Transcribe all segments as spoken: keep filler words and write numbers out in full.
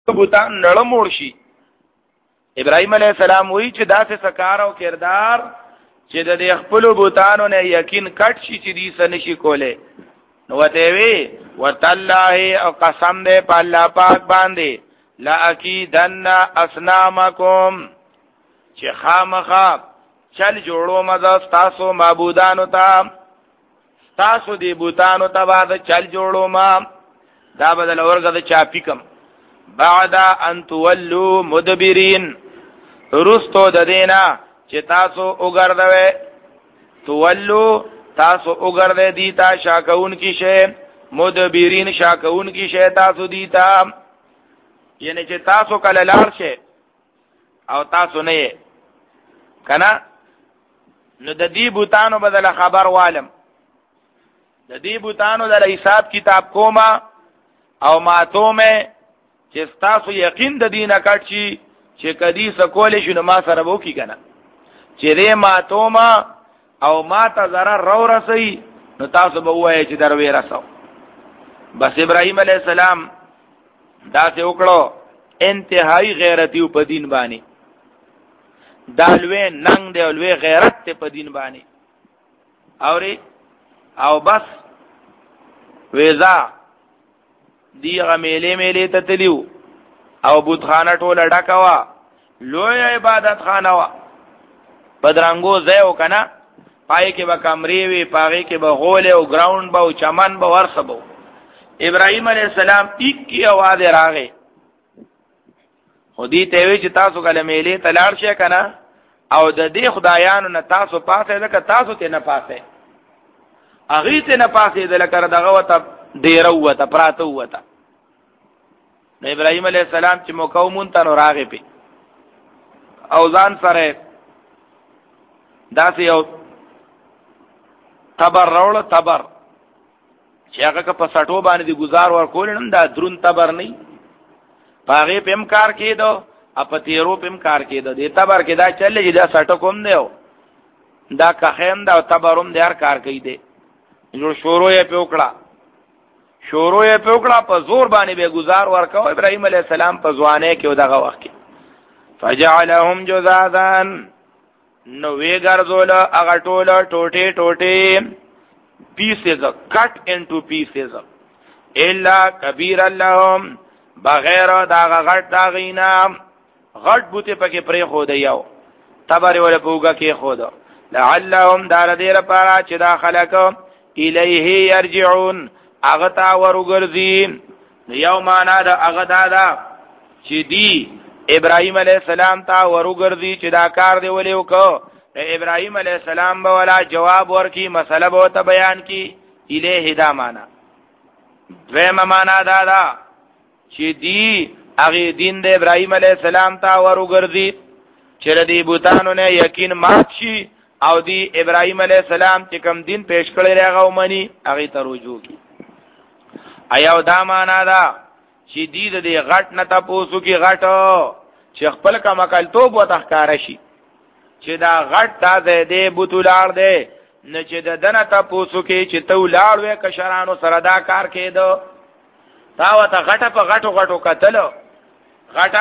بوتان نړموړ شي. ابراهيم عليه السلام وی چې داسې سکار او کردار چې د خپل بوتانو نه یقین کټ شي چې دې سنشي کوله. نو وته وی وتالله او قسم دې په الله پاک باندې لا اکیدن اصنامکم چې خامخا چل جوړو مزه تاسو معبودانو ته تاسو دې بوتانو ته بعد چل جوړو ما دا بدل اورګه چاپی کم بعد ان تولوا مدبرین رستو د دینا چې تاسو وګرځوي تولوا تاسو وګرځي دیتا شاکون کی شی مدبرین شاکون کی شی تاسو دیتا یعنی چې تاسو کله لار شي او تاسو نه کنا نو د دې بوتانو بدل خبر والم د دې بوتانو د حساب کتاب کوما او ماتومه چې تاسو یقین د دینه کټ شي چې کدی سکول شنو ما سره وو کی کنه چې دې ماتوما او ما ته zarar رو رسي نو تاسو به وایي چې دروي رسو. بس ابراهيم عليه السلام دا څه وکړو انتهائی غیرتی په دین باندې دالوی ننګ دی لوی غیرت ته په دین باندې اوري او بس وېزا دیغه میلې میلې ته تلیو او بوتخانه ټوله ډکوا لوی عبادت خانه وا پدرنګو زیو کنه پای کې به کمرې وی پاغه کې به غول او ګراوند به او چمن به ورسبو. ابراهيم عليه السلام ټیک کی आवाज راغې خودی ته وی چې تاسو کله میلې تلاړ شئ کنه او د دې خدایانو نه تاسو پاسه لکه تاسو ته نه پاسه اغه ته نه پاسه د لکه دغه وته ډیر وته پراته وته. نو ابراهيم عليه السلام چې مقومون ته راغې پی او ځان سره داسې یو تبر راول تبر چې هغه په سټو باندې گزار ورکول نن دا درون تبر نه پاغه پم کار کېدو اپ تیرو پم کار کېدو دې تبر کې دا چلې چې دا سټو کوم دیو دا کخیم دا تبروم دې هر کار کوي دې جوړ شورو یې پوکړه شورو یې پوکړه په زور باندې به گزار ورکاو. ابراهيم عليه السلام په ځوانه کې دغه وخت کې فجعلهم جذاذا نو وی ګرځول هغه ټوله ټوټه ټوټه pieces cut into pieces الا كبير لهم بغیر دا غټ دا غینا غټ بوته پکې پرې خو دی یو تبر ول پوګه کې خو دا لعلهم دار دې لپاره چې دا خلق الیه یرجعون هغه تا ورګرځي یو معنا دا هغه دا چې دی ابراهيم عليه السلام تا ورګرځي چې دا کار دی ولې وکړو. ابراهيم عليه السلام به ولا جواب ورکی مسله به ته بیان کی الیه دا معنا. دویمه معنا دا دا چې دی هغه دین د ابراهيم عليه السلام تا ورګرځي چې ردی بوتانو نه یقین مات شي او دی ابراهيم عليه السلام چې کوم دین پیش کړی راغو ومني هغه ته رجوع کی. ایاو دا معنا دا چې دی د غټ نه تاسو کې غټو چې خپل کا مکل توب وتخکار شي چې دا غټ دا دې بوتولار دې نه چې د دنه تاسو کې چې تو لاړ وې کشرانو سره دا کار کېدو تا وته غټه په غټو غټو قتل غټه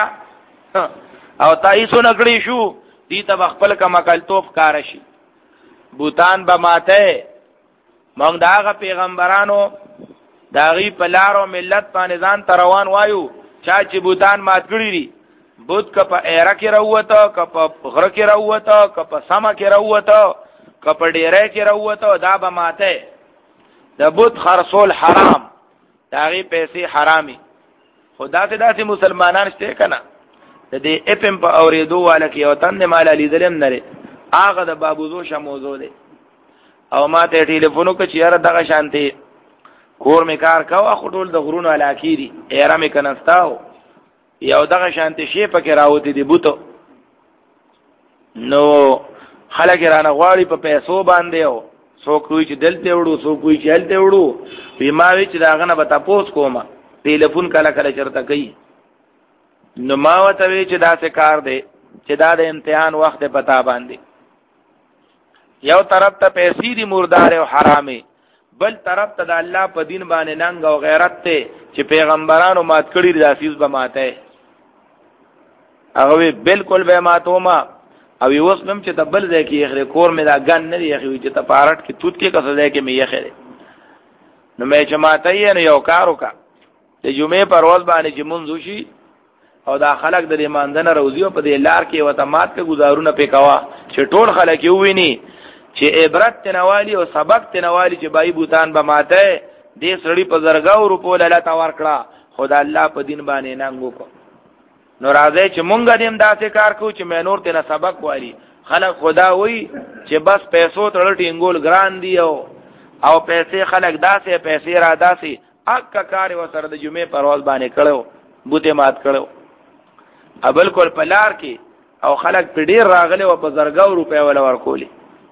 او تاسو نګړې شو دې ته خپل کا مکل توب کار شي بوتان به ماته مونږ داغه پیغمبرانو داغي پلارو ملت باندې ځان تروان وایو چا چې بوتان مات کړی دي بوت ک په ایرا کې راوته ک په غره کې راوته ک په سما کې راوته ک په ډیره کې راوته دا به ماته د بوت خرصول حرام داغي پیسې حرامي خدا ته داسې مسلمانان شته کنه د دې اپم په اوریدو والا کې او تند مال لیدلم نه هغه د بابوزو شموزو دي او ما ته ټلیفون وکړ چې یاره دغه شانتي کور می کار کاوه خو ټول د غرونو علاقې دي ایرا می کنستاو یو دغه شانتي شی پکې راوتی دی بوتو نو خلک رانه غواړي په پیسو باندې او څوک وی چې دلته وړو څوک وی چې هلته وړو بما وی چې داغه نه به تاسو کومه ټلیفون کله کله چرته کوي نو ما وته وی چې دا څه کار دی چې دا د امتحان وخت پتا باندې یو طرف ته پیسې دي مردار او حرامي بل طرف ته د الله په دین باندې ننګ او غیرت ته چې پیغمبرانو مات کړی د عزیز به ماته هغه بالکل به ماتوما او اوس مم چې تبل ځای کې یې کور مې دا ګن نه دی خو چې ته پارټ کې توت کې کس ځای کې مې یې خره نو مې چې ماته یې نو یو کار وکړه د جمعې پر ورځ باندې چې مونږ وشي او دا خلک د ایماندنه روزي او په دې لار کې وتمات کې گزارونه پکوا چې ټول خلک یو ویني چې عبرت تنوالی او سبق تنوالی چې بای بوتان به ماته دې سړی په زرګاو روپو لاله تا ورکړه خدای الله په دین باندې ننګو کو نو راځي چې مونږ دې داسې کار کوو چې مې نور تنه سبق والی خلک خدا وای چې بس پیسو تړل ټینګول ګران دی او او پیسې خلک داسې پیسې را داسې اک کار وسره د جمعې پرواز باندې کړو بوته مات کړو ابل کول پلار کې او خلک په ډیر راغله او په زرګاو روپیا ولا ورکولي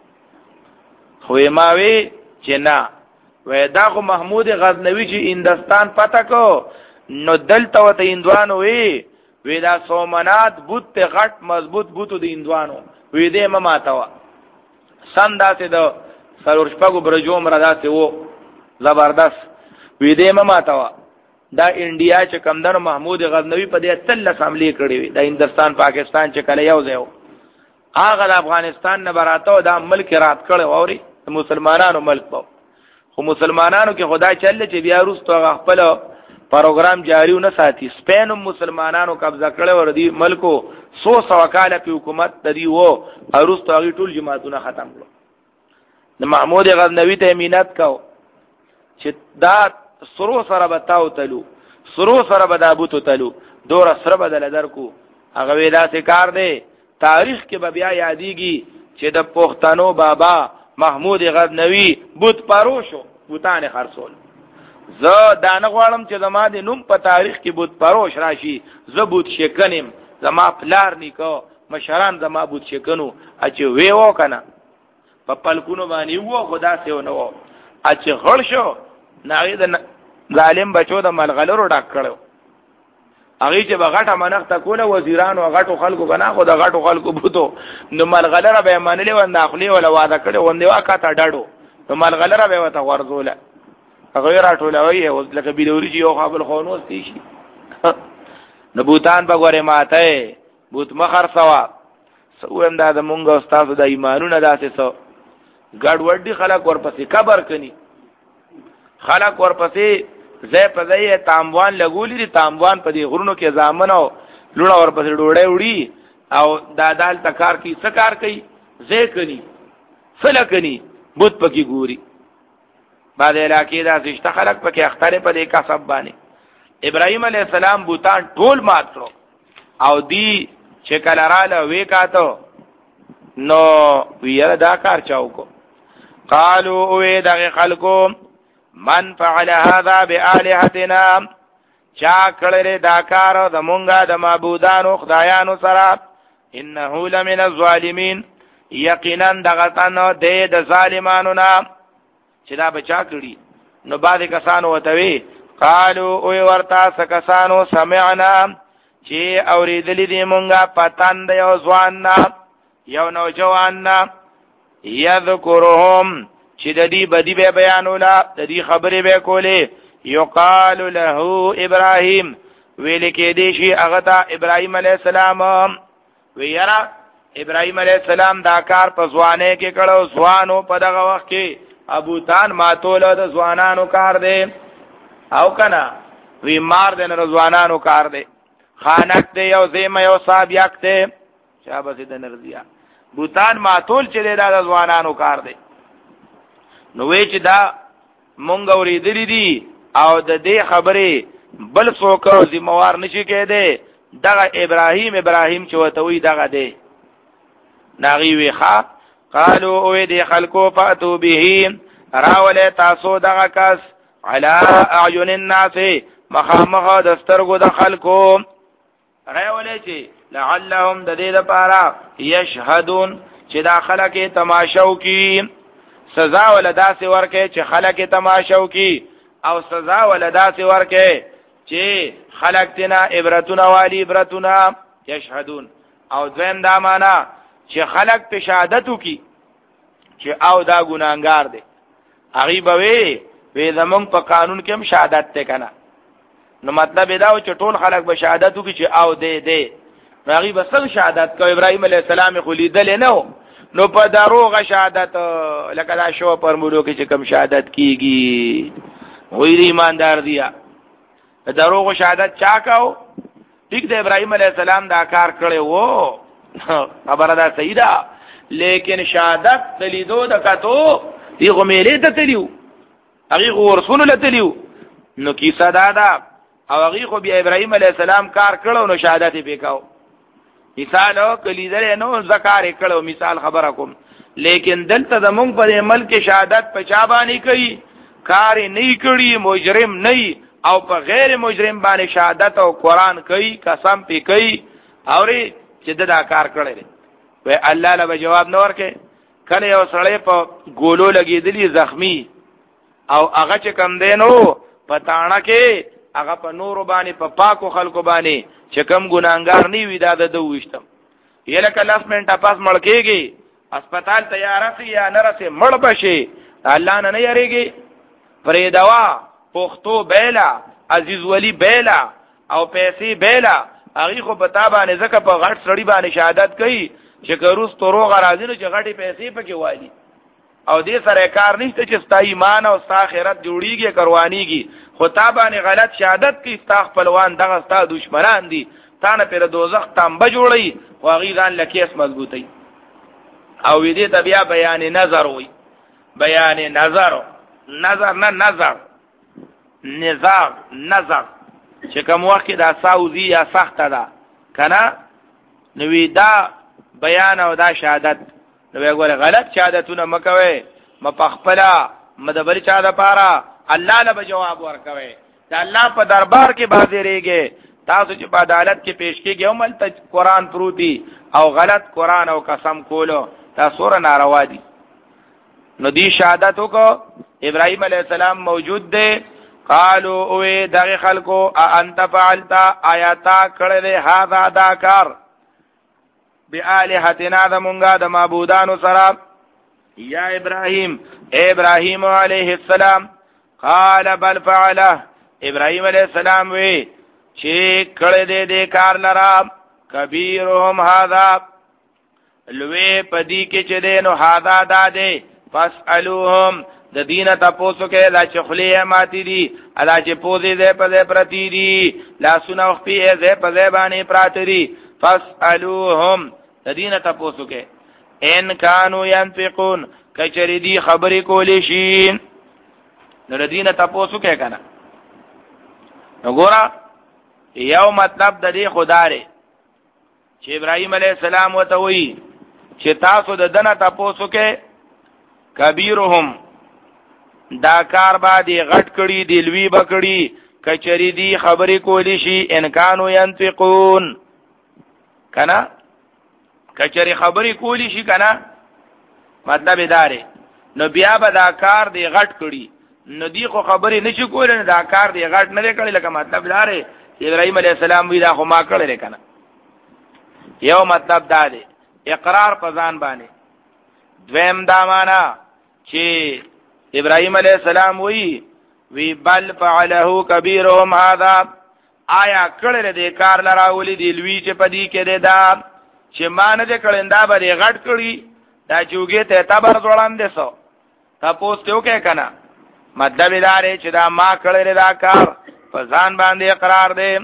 خو ما وی چې نه وې دا خو محمود غزنوی چې هندستان پتا کو نو دلته وته هندوانو وی وی دا سومنات بوت ته غټ مضبوط بوتو د هندوانو وی دې ما تاوا سنداسه د سرور شپغو برجو مراداسه وو زبردست وی دې ما تاوا دا انډیا چې کمدن محمود غزنوی په دې تل اسمبلی کړی وي د هندستان پاکستان چې کله یو ځای هغه د افغانستان نه براته دا ملک رات کړو اوري مسلمانانو ملک په خو مسلمانانو کې خدای چل چې بیا وروسته خپل پروګرام جاری نه ساتي سپینم مسلمانانو قبضه کړو ور دي ملکو سو سو کاله په حکومت تدی وو وروسته هغه ټول جماعتونه ختم کړو د محمود غزنوی ته مینت کو چې دا سرو سره بتاو تلو سرو سره بدابوتو تلو دور سره بدل درکو هغه ویلا سي کار دی تاریخ کې به بیا یادېږي چې د پښتنو بابا محمود غزنوی بوت پروشو بوتانه خرصول زه دانه غواړم چې زما د نوم په تاریخ کې بوت پروش راشي زه بوت شکنم زما پلار نیکو مشران زما بوت شکنو اچ وی وو کنه په پلکونو باندې وو خدا سه نو اچ غړ شو ناغي د ظالم بچو د ملغلرو ډک کړو هغه چې بغټه منښت کوله وزیرانو غټو خلکو بنا خو د غټو خلکو بوتو نو ملغلره به منلې و داخلي ولا واده کړو وندې واکاته ډاډو نو ملغلره به وته ورزوله هغه راټولوي او لکه بيلوري یو خپل خونوس شي نو بوتان په غوړې ماته بوت مخر سوا سو انداز مونږ استاد د ایمانونو داسې سو ګډ وډي خلک ورپسې قبر کني خلق ورپسې زې په ځای تاموان لګولې دي تاموان په دې غرونو کې ځامنو لونه ورپسې ډوړې وړي او دادال تکار کی سکار کوي زې کني فل کني بوت پکې ګوري بعد علاقې دا زشت خلق پکې اختره په دې کسب باندې ابراهيم عليه السلام بوتان ټول مات کړو او دی چې کله رااله وې کاته نو ویره دا کار چاو کو قالوا وې دغه خلکو من فعل هذا بآلهتنا چا کړه دا کار د مونږه د معبودانو خدایانو سره انه لمن الظالمین یقینا دغه تنو د ظالمانو نه چې دا بچا کړي نو بعد کسانو وتوي قالوا او ورتا سکسانو سمعنا چې اوریدلې دي مونږه پتان د یو ځوان یو نوجوان یذکرهم چې د دې بدی به بیانولا د دې خبرې به کولې یقال له ابراهیم ویل کې دې شي هغه ته ابراهیم علی السلام ویرا ابراهیم علی السلام دا کار په ځوانه کې کړو ځوانو په دغه وخت کې ابو تان ماتول د ځوانانو کار دی او کنا وی مار د ځوانانو کار دی خانک دی یو زیم یو صاحب یکته شابه دې نرضیا بوتان ماتول چې د ځوانانو کار دی نو وی چې دا مونږ اورېدلې دي او د دې خبرې بل څوک ذمہوار نشي کېده دغه ابراهیم ابراهیم چې وته وی دغه دی ناغي ویخه قالوا او دې خلکو فاتو به راول تاسو دغه کس علی اعین الناس مخامخ دسترګو د خلکو راول چې لعلهم د دې لپاره یشهدون چې دا خلک تماشاو کی سزا ولدا سی ورکه چې خلک تماشاو کی او سزا ولدا سی ورکه چې خلق تنا عبرتنا والی عبرتنا یشهدون او دویم دا معنا چې خلق په شهادتو کی چې او دا ګناګار دی هغه به وی وی زمون په قانون کې هم شهادت ته کنه نو مطلب دا و چې ټول خلق به شهادتو کی چې او دې دې هغه بسنګ شهادت کو ابراهيم عليه السلام خو لیدل نو نو په دروغه شهادت لکه دا شو پر مولو کې چې کوم شهادت کیږي غیر ایماندار دیا دروغه شهادت چا کاو ټیک د ابراهيم عليه السلام دا کار کړي وو خبره دا صحیح ده لیکن شهادت دلیدو د کتو دی غمیلې ته تلیو هغه ورسول له تلیو نو کیسه دا ده او هغه خو بیا ابراهيم عليه السلام کار کړو نو شهادت یې وکاو مثال کلی درې نو ذکر کړو مثال خبره کوم لیکن دلته د مونږ په عمل کې شهادت په چا باندې کوي کار نه کړی مجرم نه او په غیر مجرم باندې شهادت او قران کوي قسم پی کوي او چې دا کار کړی وي الله له جواب نه ورکه کله یو سړی په ګولو لګیدلی زخمی او هغه چې کم دینو پتاڼه کې هغه په نور باندې په پا پاکو خلکو باندې چې کم ګناګار نه وي دا د دوشتم یله کلاس منټه پاس مړ کېږي هسپتال تیار سي یا نه رسي مړ بشي الله نه نه یریږي پرې دوا پختو بیلا عزیز ولی بیلا او پیسې بیلا هغه خو پتا باندې ځکه په غټ سړی باندې شهادت کوي چې کروس تورو غراځي نو چې غټي پیسې پکې والی او دې سره کار نشته چې ستا ایمان او ستا آخرت جوړیږي کروانیږي خو تا باندې غلط شهادت کوي ستا خپلوان دغه ستا دشمنان دي تا نه پر دوزخ تانبه جوړي او هغه ځان لکیس مضبوطی او دې ته بیا بیان نظر وي بیان نظر نظر نه نظر نظر نظر چې کوم وخت دا ساوزی یا سخت ده کنه نو دا بیان او دا شهادت نو وګوره غلط شهادتونه مکوي مپخپلا مدبر چا ده پارا الله له جواب ورکوي دا الله په دربار کې بازي ریږي تاسو چې په عدالت کې پیش کېږي او مل ته قران پروتي او غلط قران او قسم کولو تاسو را ناروا دي نو دی شهادتو کو ابراهيم عليه السلام موجود دي قالو اوه دغه خلکو انت فعلتا آیاتا کړه هاذا دا کار بآلهتنا د مونږه د معبودانو سره یا ابراهيم ابراهيم عليه السلام قال بل فعله ابراهيم عليه السلام وی چې کړه دې دې کار لرا کبیرهم هاذا لوی پدی کې چې دې نو هاذا دادې فاسالوهم د دینه تاسو کې دا چې خلیه ماتي دي ادا چې پوزې دې په دې پرتی دي لا سونه خپې دې په دې باندې پراتري فاسالوهم د دینه تاسو کې ان کانوا ينفقون کچری دی خبرې کولې شي نو د دینه تاسو کې کنه وګوره یو مطلب د دې خدای چې ابراهيم عليه السلام وته وی چې تاسو د دنه تاسو کې کبیرهم دا کار باندې غټ کړي دی لوی بکړي کچری دی خبرې کولی شي ان کانوا ينفقون کنا کچری خبرې کولی شي کنا مطلب داره نو بیا به دا کار دی غټ کړي نو دی خو خبرې نشي کولای نه دا کار دی غټ نه کړي لکه مطلب داره ابراهيم عليه السلام وی دا خو ما کړل کنه یو مطلب دا دی اقرار په ځان باندې دویم دا معنا چې ابراهيم عليه السلام وی وی بل فعله كبيرهم هذا آیا کړل دې کار لراولي دی لوی چې پدی کې دی دا چې مان دې کړندا به غټ کړی دا جوګه ته تبر ځوړاندې سو تاسو ته وکه کنه مطلب دار چې دا ما کړل دا کار په ځان باندې اقرار دی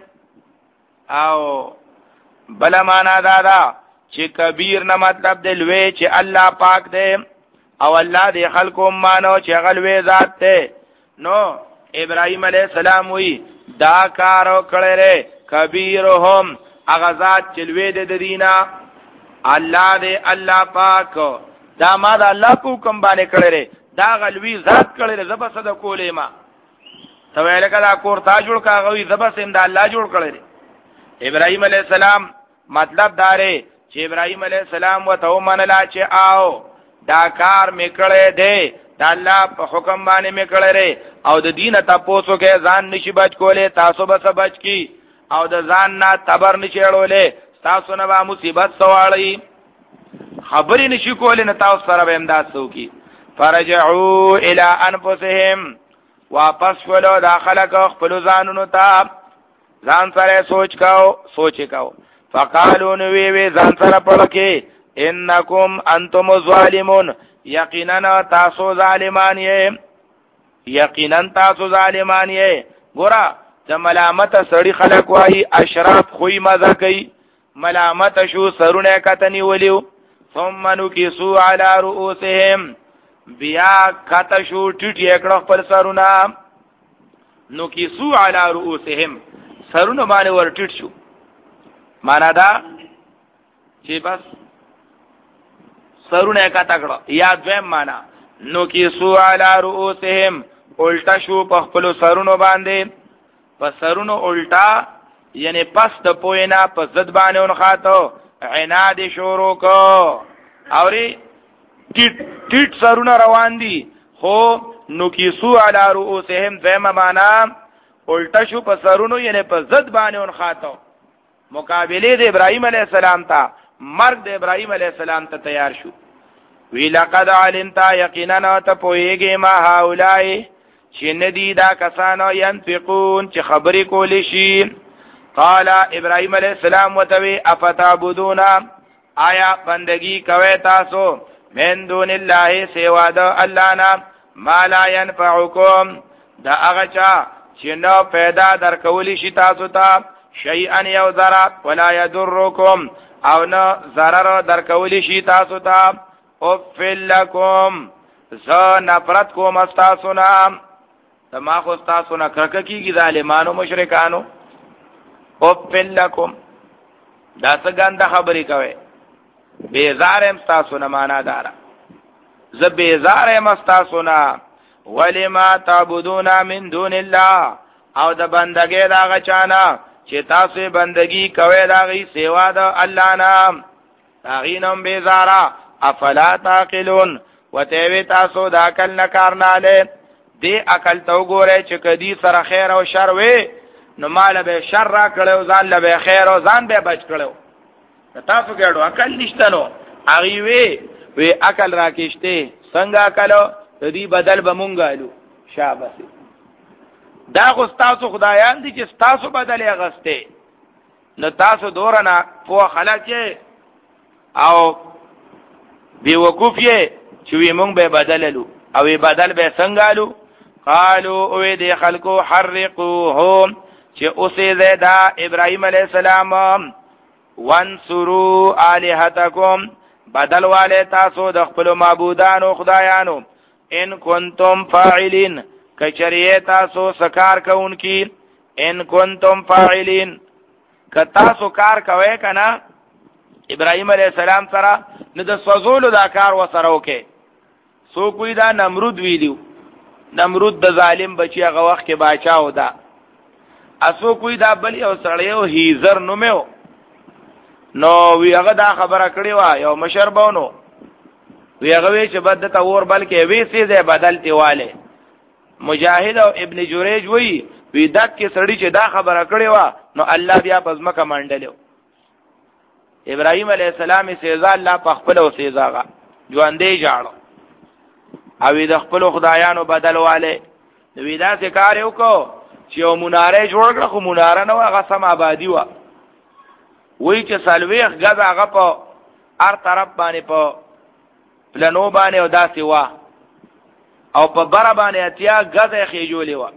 او بل معنا دا دا چې کبیر نه مطلب دی لوی چې الله پاک دی او الله دې خلقو مانو چې غلوي ذات ته نو ابراهيم عليه السلام وی دا کارو کړل کبیرهم اغزاد چلوي د دینا الله دې الله پاک دا ما دا الله کو کوم باندې کړل دا غلوي ذات کړل زب صد کولې ما ته ویل کدا کور تا جوړ کاغوي زب سم دا الله جوړ کړل ابراهيم عليه السلام مطلب داره چې ابراهيم عليه السلام وته منلا چې آو دا کار میکړې دی دا الله په حکم باندې میکړې او د دین تاسو کې ځان نشي بچ کولې تاسو به بچ کی او د ځان نه تبر نشي اړولې تاسو نه به مصیبت سواړی خبرې نشي کولې نه تاسو سره به امداد وکي فرجعوا الى انفسهم واپس ولو داخله کو خپل ځانونو ته ځان سره سوچ کاو سوچ کاو فقالو نو وی وی ځان سره پړکه انکم انتم ظالمون یقینا تاسو ظالمان یې یقینا تاسو ظالمان یې ګورا د ملامت سړی خلق وای اشراف خوې مزه کوي ملامت شو سرونه کتنی ولیو ثم نکسو علی رؤوسهم بیا کته شو ټټ یکړه خپل سرونه نکسو علی رؤوسهم سرونه باندې ور ټټ شو معنا دا چې بس سرونه کته کړه یا دویم معنا نکسو علی رؤوسهم الټا شو په خپل سرونو باندې په سرونو الټا یعنی پس د پوینا په زد باندې اون خاطو عناد شروع کو اوري ټټ ټټ سرونه روان دي خو نکسو علی رؤوسهم ذم معنا الټا شو په سرونو یعنی په زد باندې اون خاطو مقابله د ابراهیم علی السلام ته مرګ د ابراهیم علی السلام ته تیار شو وی لقد علمت یقینا ته پویږي ما هاولای چې ندی دا کسانو ينفقون چې خبرې کولې شي قال ابراهيم عليه السلام وتوي افتعبدون آیا بندگی کوي تاسو من دون الله سوا د الله نه ما لا ينفعكم دا هغه چا چې نو پیدا درکول شي تاسو ته شيئا یو ذره ولا يضركم او نه ضرر درکول شي تاسو ته او فلکم ز نفرت کوم استاسو نه تما خو استاسو نه کرک کیږي ظالمانو مشرکانو او فلکم دا څنګه خبرې کوي بیزار هم استاسو نه معنا دارا ز بیزار هم استاسو نه ولما تعبدون من دون الله او د بندګۍ دا غچانا چې تاسو بندگی کوي دا غي سیوا د الله نام تاغینم بیزارا افلا تاقلون وتوی تاسو دا عقل نه کار نه له دی عقل تو ګوره چې کدی سره خیر او شر وي نو مال به شر را کړو ځان له به خیر او ځان به بچ کړو تاسو ګړو عقل نشته نو اغي وی وی عقل راکېشته څنګه عقل دې بدل بمونګالو شابه دا خو تاسو خدایان دي چې تاسو بدل اغسته نو تاسو دورنا په خلک او بی وقوف یې چې وی مونږ به بدللو او وی بدل به څنګهالو قالو او دې خلکو حرقوهم چې اوسې زدا ابراهيم عليه السلام وانصروا الہتکم بدل والے تاسو د خپل معبودانو خدایانو ان کنتم فاعلین کچریه تاسو سکار کوونکی ان کنتم فاعلین ک تاسو کار کوي کنه ابراهيم عليه السلام سره نه د سوزولو دا کار وسره وکي سو کوئی دا نمرود ویلو نمرود د ظالم بچي هغه وخت کې باچاو دا اسو کوئی دا بل یو سړیو هیزر نومو نو وی هغه دا خبره کړی وا یو مشربونو وی هغه وی چې بد ته ور بلکې وی سي ده بدلتي والے مجاهد او ابن جریج وی وی دک کې سړی چې دا خبره کړی وا نو الله بیا پزما کمانډلو ابراهيم عليه السلام سيزا الله په خپل او سيزاغه ژوندې جاړو او د خپل خدایانو بدل والے وی دا څه کار یو کو چې یو مناره جوړ کړ خو مناره نو هغه سم آبادی و وی چې سلويخ غزا هغه په هر طرف باندې په پلانو باندې او داسې وا او په بره باندې اتیا غزا خېجولې و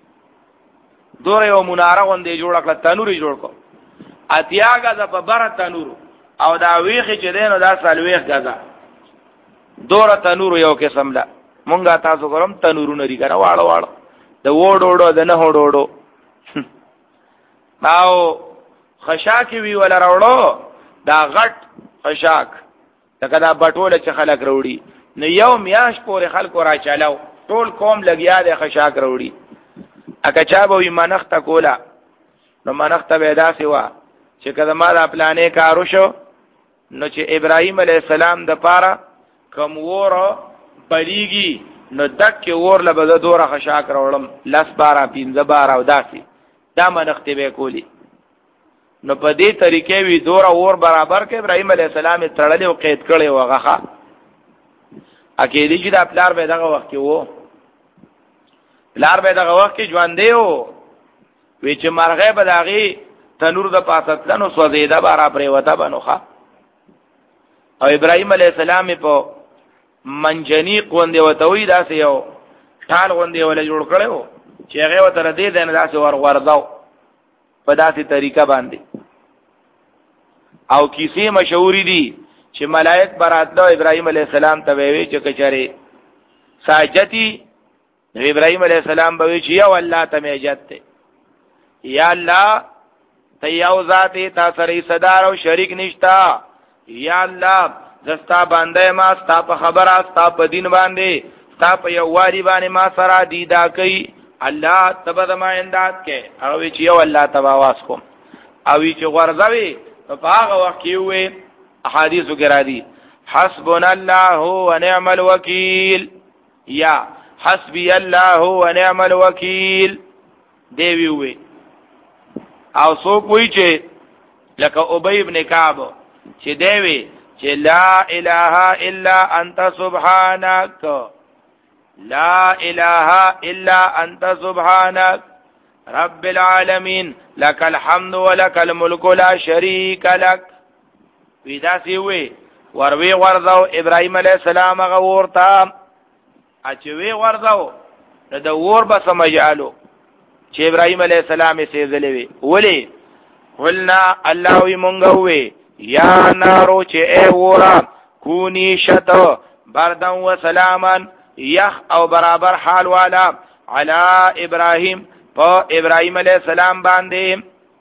دوره یو مناره غوندې جوړ کړ تنوري جوړ کو اتیا غزا په بره تنور او دا ویخ چې دینو دا سلويخ غزا دوره تنور یو قسم لا مونږه تاسو کوم تنورونه لري کنه واړو واړو د وډوډو د نه وډوډو او خشاک وی ولا راوړو دا غټ خشاک دا دا بټوله چې خلک راوړي نو یو میاش پورې خلکو را چلاو ټول قوم لګیا د خشاک راوړي اګه چا به منخت کولا نو منخت به داسې وا چې کله ما د پلانې کارو شو نو چې ابراهيم عليه السلام د پاره کوم وره بلیږي نو دک ور له بده دوره خشاک راوړم لاس بارا پینځه بارا او داسې دا منخت به کولی نو په دې طریقې وی دوره ور برابر کې ابراهيم عليه السلام تړلې او قید کړي وغه اکیلی چې د پلار به دغه وخت کې وو پلار به دغه وخت کې ژوند دی وو وی چې مرغه به دغه تنور د پاستلنو سوزیده بارا پریوتا بنوخه او ابراهيم عليه السلام په منجنیق غوندې وتوي داسې یو ټال غوندې ولا جوړ کړو چې هغه وتر دې دنه داسې ور ورځاو په داسې طریقه باندې او کیسې مشهوري دي چې ملائک براتلو ابراهيم عليه السلام ته وی چې کچره ساجتی نو ابراهيم عليه السلام به چې یا الله ته میجت یا الله ته یو ذات تا سره صدر او شریک نشتا یا الله زستا باندې ما ستا په خبره ستا په دین باندې ستا په یو واری باندې ما سره دیدا کوي الله تبد ما انداد کې او چې یو الله تبا واس کوم او چې ورځوي په هغه وخت کې وې احادیث وګرا دي حسبنا الله ونعم الوکیل یا حسبی الله ونعم الوکیل دی وی او سو کوئی چې لکه ابی ابن کعب چې دی وی چې لا اله الا انت سبحانك لا اله الا انت سبحانك رب العالمين لك الحمد ولك الملك لا شريك لك ودا سی وی وروي ورځو ابراهيم عليه السلام غورتا اچوي ورځو د ور به سمجالو چې ابراهيم عليه السلام یې سيزلوي ولي قلنا الله وي مونږ وي یا نارو چې اے ورا کونی شتو بردن و سلامان یخ او برابر حال والا علی ابراهيم په ابراهيم عليه السلام باندې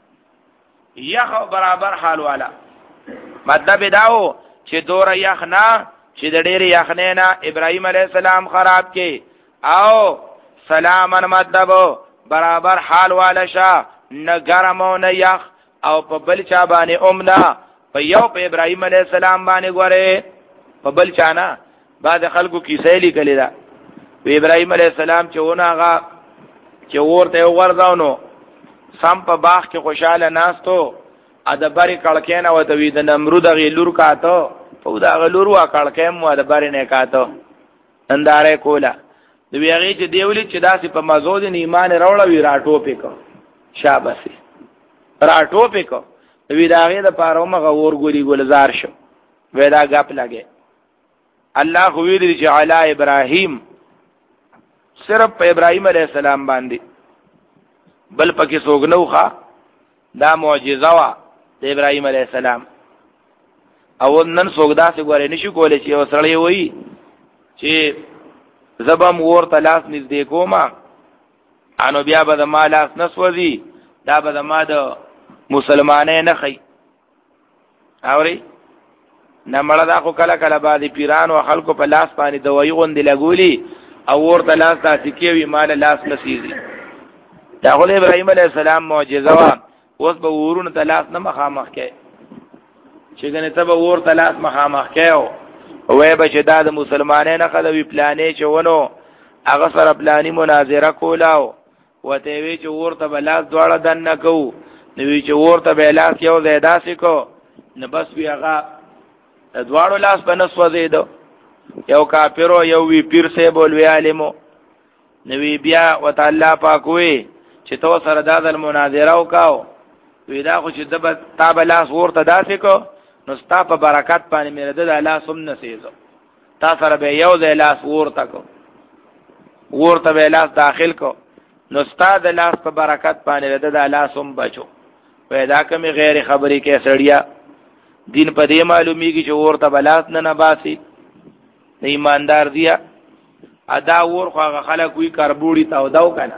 یخ او برابر حال والا مطلب داو چې دور یخ نه چې د ډېر یخ نه نه ابراهيم عليه السلام خراب کې او سلامن مطلب برابر حال والا شا نه ګرمو نه یخ او په بل چا باندې اومنا په یو په ابراهيم عليه السلام باندې غوړې په بل چا نه بعد خلکو کیسې لیکلې ده په ابراهيم عليه السلام چې وناغه چې ورته ورځاونو سم په باغ کې خوشاله ناستو ادبري کړکینه وته وی د نمرود غیلور کاته په دا غلور وا کړکیم مو ادبري نه کاته انداره کولا د ویغه چې دیولې چې داسې په مزود ایمان راوړل وی راټو پکو شاباسي راټو پکو وی داغه د پاره مغه ور ګوري ګلزار شو ودا غپ لګي الله خو ویل چې علی ابراهیم صرف په ابراهيم عليه السلام باندې بل پکې سوګنوخه دا معجزه وا د ابراهيم عليه السلام او نن سوګدا څنګه غوړې نشي کولای چې وسړی وای چې زبم ورته لاس نږدې کوما انو بیا به د مالاس نسوځي دا به د ما د مسلمانې نه خي اوري نمړه دا خو کله کله باندې پیران او خلکو په لاس باندې دوی غوندې لګولي او ورته لاس تاسو کوي مال لاس نسيږي دا خو ابراهيم عليه السلام معجزه وا اوس به ورونه د لاس نه مخامخ کې چې ګنې ته به ورته لاس مخامخ کې وای به چې دا د مسلمانانو نه خلوي پلانې چونو هغه سره پلاني مناظره کولاو وته وی چې ورته بلاس دواړه دن نه کو نو وی چې ورته بلاس یو زیاده سکو نه بس وی هغه دواړو لاس بنس وزیدو یو کافرو یو وی پیر سے بولوی عالمو نو وی بیا وتعالى پاک وی چې تو سره د مناظره وکاو وی دا خو چې د تا بلاس ورته داسې کو نو ستا په برکت باندې مې د الله سم نسیزو تا سره به یو ځای لاس ورته کو ورته به لاس داخل کو نو ستا د لاس په برکت باندې د الله سم بچو پیدا کمی غیر خبري کې سړیا دین په دې معلومیږي چې ورته بلاس نه نه باسي نه ایماندار دیا ادا ور خو خلک وی کربوړی تاو داو کنه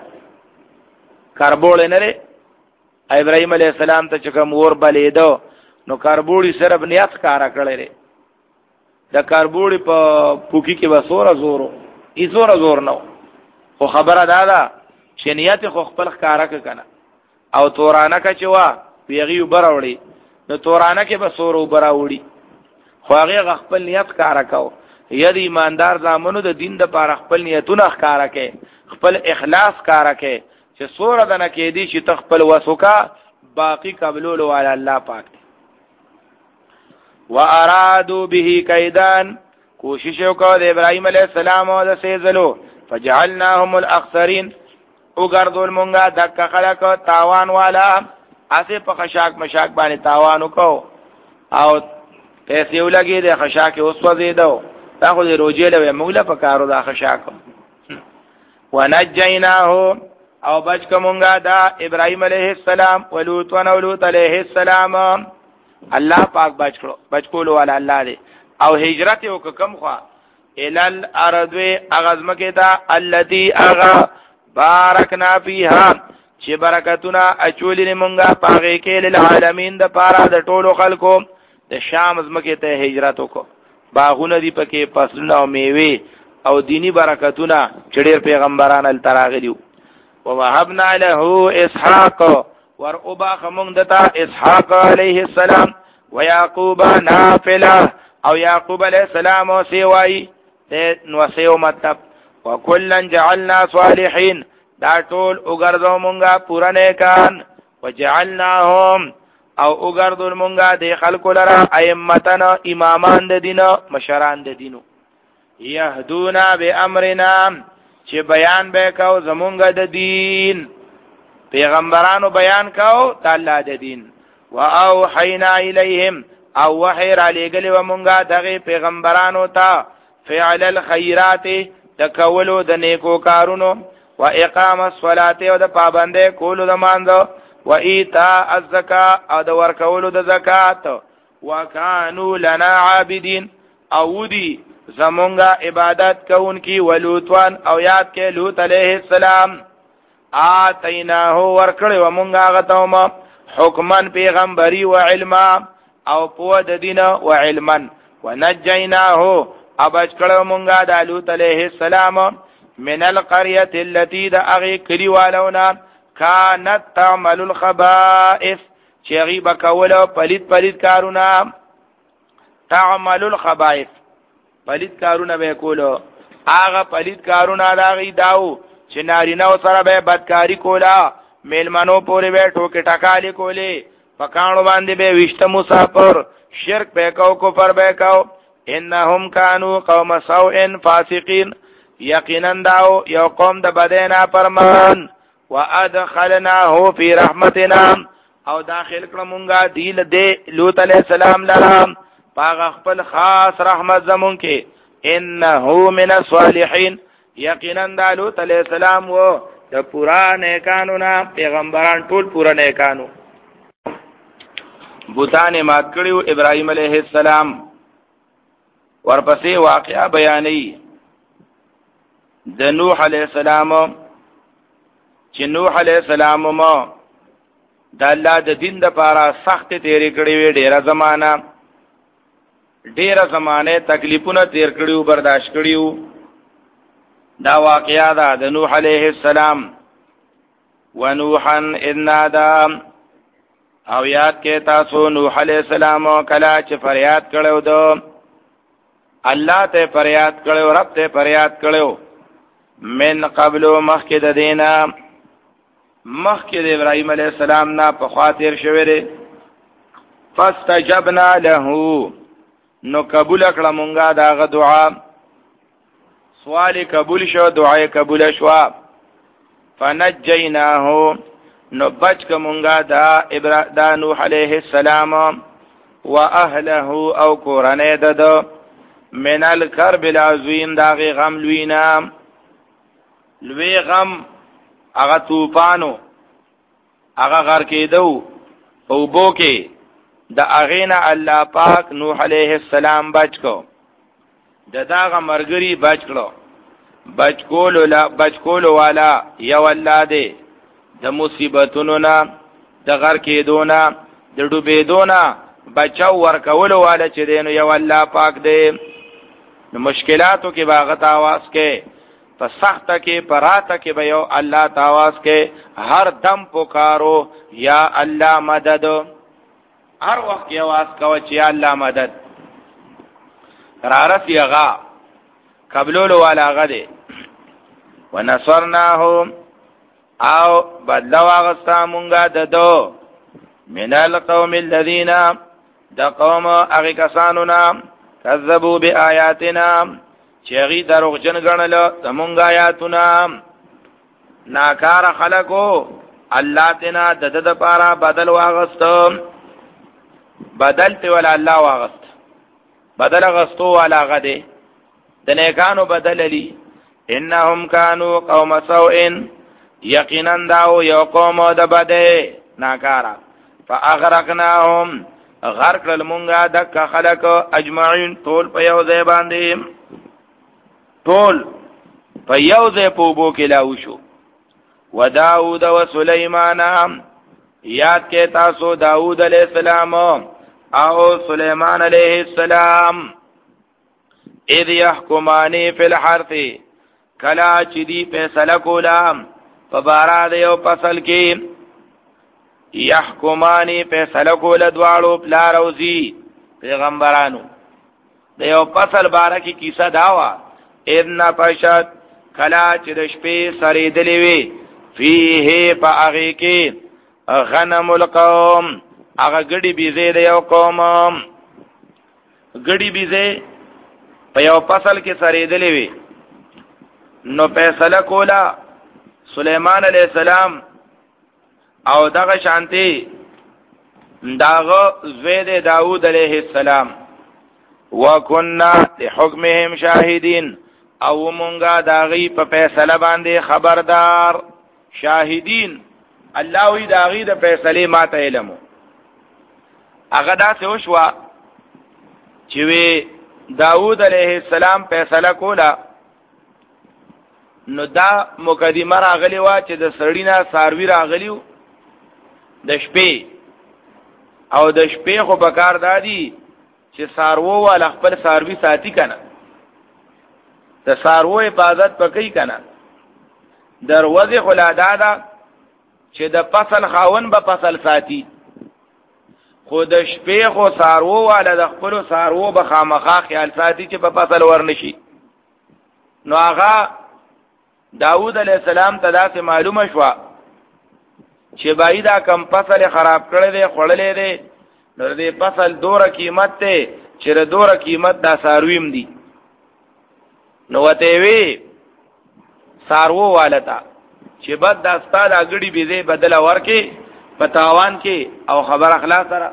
کربوړ نه لري ابراهيم عليه السلام ته چې کوم ور بلیدو نو کربوړی صرف نیت کارا کړی لري دا کربوړی په پوکی کې وسوره زورو ای زوره زور نو خو خبره دادا چې نیت خو خپل کارا کنه او تورانه کچوا پیغي وبراوړي نو تورانه کې به سور وبراوړي خو هغه خپل نیت کارا کاو یدي ایماندار زامنو د دین د پاره خپل نیتونه ښکارا کې خپل اخلاص کارا کې چې سور دنه کې دي چې تخپل وسوکا باقی قبولولو علی الله پاک وارادو به کیدان کوشش وکړه د ابراهيم عليه السلام او د سيزلو فجعلناهم الاخسرين وګرځول مونږه دک خلق تاوان والا اسه په خشاک مشاک باندې تاوانو کو او پیسې ولګي د خشاک اوس وزیدو دا خو د روجې له مولا په کارو دا خشاک ونجیناه او بچ کومګه دا ابراهيم عليه السلام ولوط و لوط عليه السلام الله پاک بچ کړو بچ کولو والا الله دې او هجرت یو کم خوا الال ارض اغزمکه دا التي اغا بارکنا فیها چې برکتونه اچولې مونږه پاغه کې للعالمین د پارا د ټولو خلکو د شام زمکه ته هجرت وکړو باغونه دی پکې فصلونه او میوه او دینی برکتونه چې ډېر پیغمبران ال تراغلیو ووهبنا له اسحاق ور ابا خمون دتا اسحاق علیه السلام ويعقوب نافله او يعقوب علیہ السلام او سیوای ته نو سیو مطلب وکلن جعلنا صالحین دا ټول وګرځو مونږه پورا نیکان وجعلناهم او وګرځول مونږه د خلکو لرا ائمتن امامان د دین مشران د دینو يهدونا بامرنا چې بیان به کو زمونږه د دین پیغمبرانو بیان کو تعالی د دین واوحینا الیہم او وحی را لګلی و مونږه دغه پیغمبرانو ته فعل الخيرات تکولو د نیکو کارونو و اقام الصلاه او د پابندې کولو د مانځو و ایتاء الزکات او د ورکولو د زکات وکانو لنا عابدین او دی زمونږه عبادت کوونکی ولوتوان او یاد کې لوط علیہ السلام آتیناه ورکړی و مونږه غتوم حکمن پیغمبري و علما او په د دین او علما ونجیناه ابچ کړه مونږه د لوط علیہ السلام من القريه التي د اغي کلیوالونا كانت تعمل الخبائث چغي بکول پلیت پلیت کارونه تعمل الخبائث پلیت کارونه به کولو هغه پلیت کارونه داغي داو چې نارینه سره به بدکاری کولا میلمنو پورې به ټوکې ټکالې کولې پکانو باندې به وشته مسافر شرک به کو کفر به کو انهم كانوا قوم سوء فاسقين یقینا داو یو قوم د بدینا پرمان وادخلناه في رحمتنا او داخل کړه مونږه دیل دې لوط علیہ السلام لرام پاغ خپل خاص رحمت زمون کې انه من الصالحين یقینا د لوط علیہ السلام و د پرانه قانونا پیغمبران ټول پرانه قانون بوتان مات کړیو ابراهيم عليه السلام ورپسې واقعا بیانې د نوح عليه السلام چې نوح عليه السلام ما د الله د دین د پاره سخت تیری کړی وی ډیره زمانہ ډیره زمانه تکلیفونه تیر کړیو برداشت کړیو دا واقعا ده د نوح عليه السلام ونوحا اذ نادى او یاد کې تاسو نوح علیہ السلام کلا چې فریاد کړو دو الله ته فریاد کړو رب ته فریاد کړو من قبل مخکې د دینا مخکې د ابراهيم علیہ السلام نه په خاطر شوی دی فاستجبنا له نو قبول کړه مونږه دا دعا سوال قبول شو دعا قبول شو فنجیناه نو بچ کومنګا دا ابراهیم دا نوح علیہ السلام و اهله او قرانه دد من الكرب العظیم دا غم لوینا لوی غم هغه طوفانو هغه غر کېدو او بوکه د اغینا الله پاک نوح علیہ السلام بچ کو د داغه مرګری بچ کړو بچ کولو لا بچ کولو والا یو الله دې د مصیبتونو نه د غر کېدو نه د ډوبېدو نه بچو ورکولو والا چې دین یو الله پاک دې نو مشکلاتو کې باغت आवाज کې په سخت کې پراته کې به یو الله تواس کې هر دم پکارو یا الله مدد هر وخت کې आवाज کوي چې یا الله مدد قرارت یغا قبلولو والا غده ونصرناهم او بدلو آغستا مونگا ددو من القوم الذين دا قوم اغی کسانونا کذبو بی آیاتنا چیغی دروغ جن گنلو دا مونگا آیاتونا ناکار خلقو الله تینا د د پارا بدل واغست بدل ته ولا الله واغست بدل غستو والا غده د نیکانو بدل لی انهم كانوا قوم سوء یقینا داو یو قوم د بده ناکارا فاغرقناهم غرق للمونگا دک خلق اجمعین طول په یو ځای باندې طول په یو ځای په بو کې لاو شو و داود و سليمان یاد کې تاسو داود علیہ السلام او سلیمان علیہ السلام اذ يحكمانی فی الحرث کلا چې دی فیصله کولا په بارا د یو فصل کې يحكمانی فیصله کول دواړو پلار او زی پیغمبرانو د یو فصل بارا کې کیسه داوا اذن پشت کلا چې د شپې سره دلی وی فيه فاغی کې غنم القوم هغه ګډي بيزه د یو قوم ګډي بيزه په یو فصل کې سره دلی وی نو فیصله کولا سلیمان علیہ السلام او دغه شانتی داغه زوید داود علیہ السلام وکنا لحکمهم شاهدین او مونږه داغي په فیصله باندې خبردار شاهدین الله وی داغي د فیصله ماته علمو هغه دا څه وشوا چې وی داود علیہ السلام فیصله کولا نو دا مقدمه راغلی وا چې د سړینا ساروی راغلیو د شپې او د شپې خو بکار دادی چې سارو ول خپل ساروی ساتي کنه د سارو حفاظت پکې کنه دروازه خلا دادا چې د فصل خاون به فصل ساتي خو د شپې خو سارو ول د خپل سارو به خامخا خیال ساتي چې په فصل ورنشي نو هغه داود علیہ السلام ته دا معلومه شو چې بای دا کم فصل خراب کړی دی خړلې دی نو دې فصل دوره قیمت ته چې دوره قیمت دا سارویم دی نو وته وی سارو والتا چې بد دا ستاله غړي بيزه بدل ورکه پتاوان کې او خبر اخلاص سره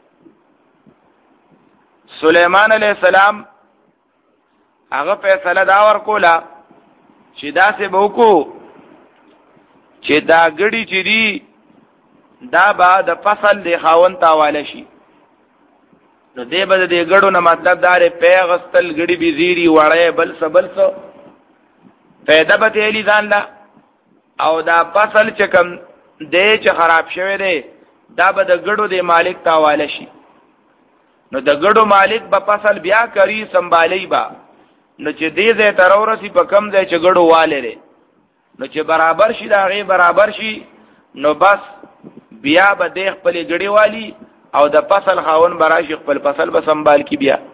سليمان عليه السلام هغه فیصله دا ورکولا چې دا سه بوکو چې دا غړي چې دی دا با د فصل د خاون تاواله شي نو دې بده دې غړو نه مطلب دار پیغستل غړي بيزيري وړه بل سبل سو پیدا به تیلی ځان لا او دا فصل چې کم دې چې خراب شوی دی دا به د غړو د مالک تاواله شي نو د غړو مالک به فصل بیا کوي سنبالي با نو چې دې زه ترورسي په کم ځای چې غړو والے لري نو چې برابر شي دا غي برابر شي نو بس بیا به د خپل غړي والی او د فصل خاون براشي خپل فصل به سنبال کی بیا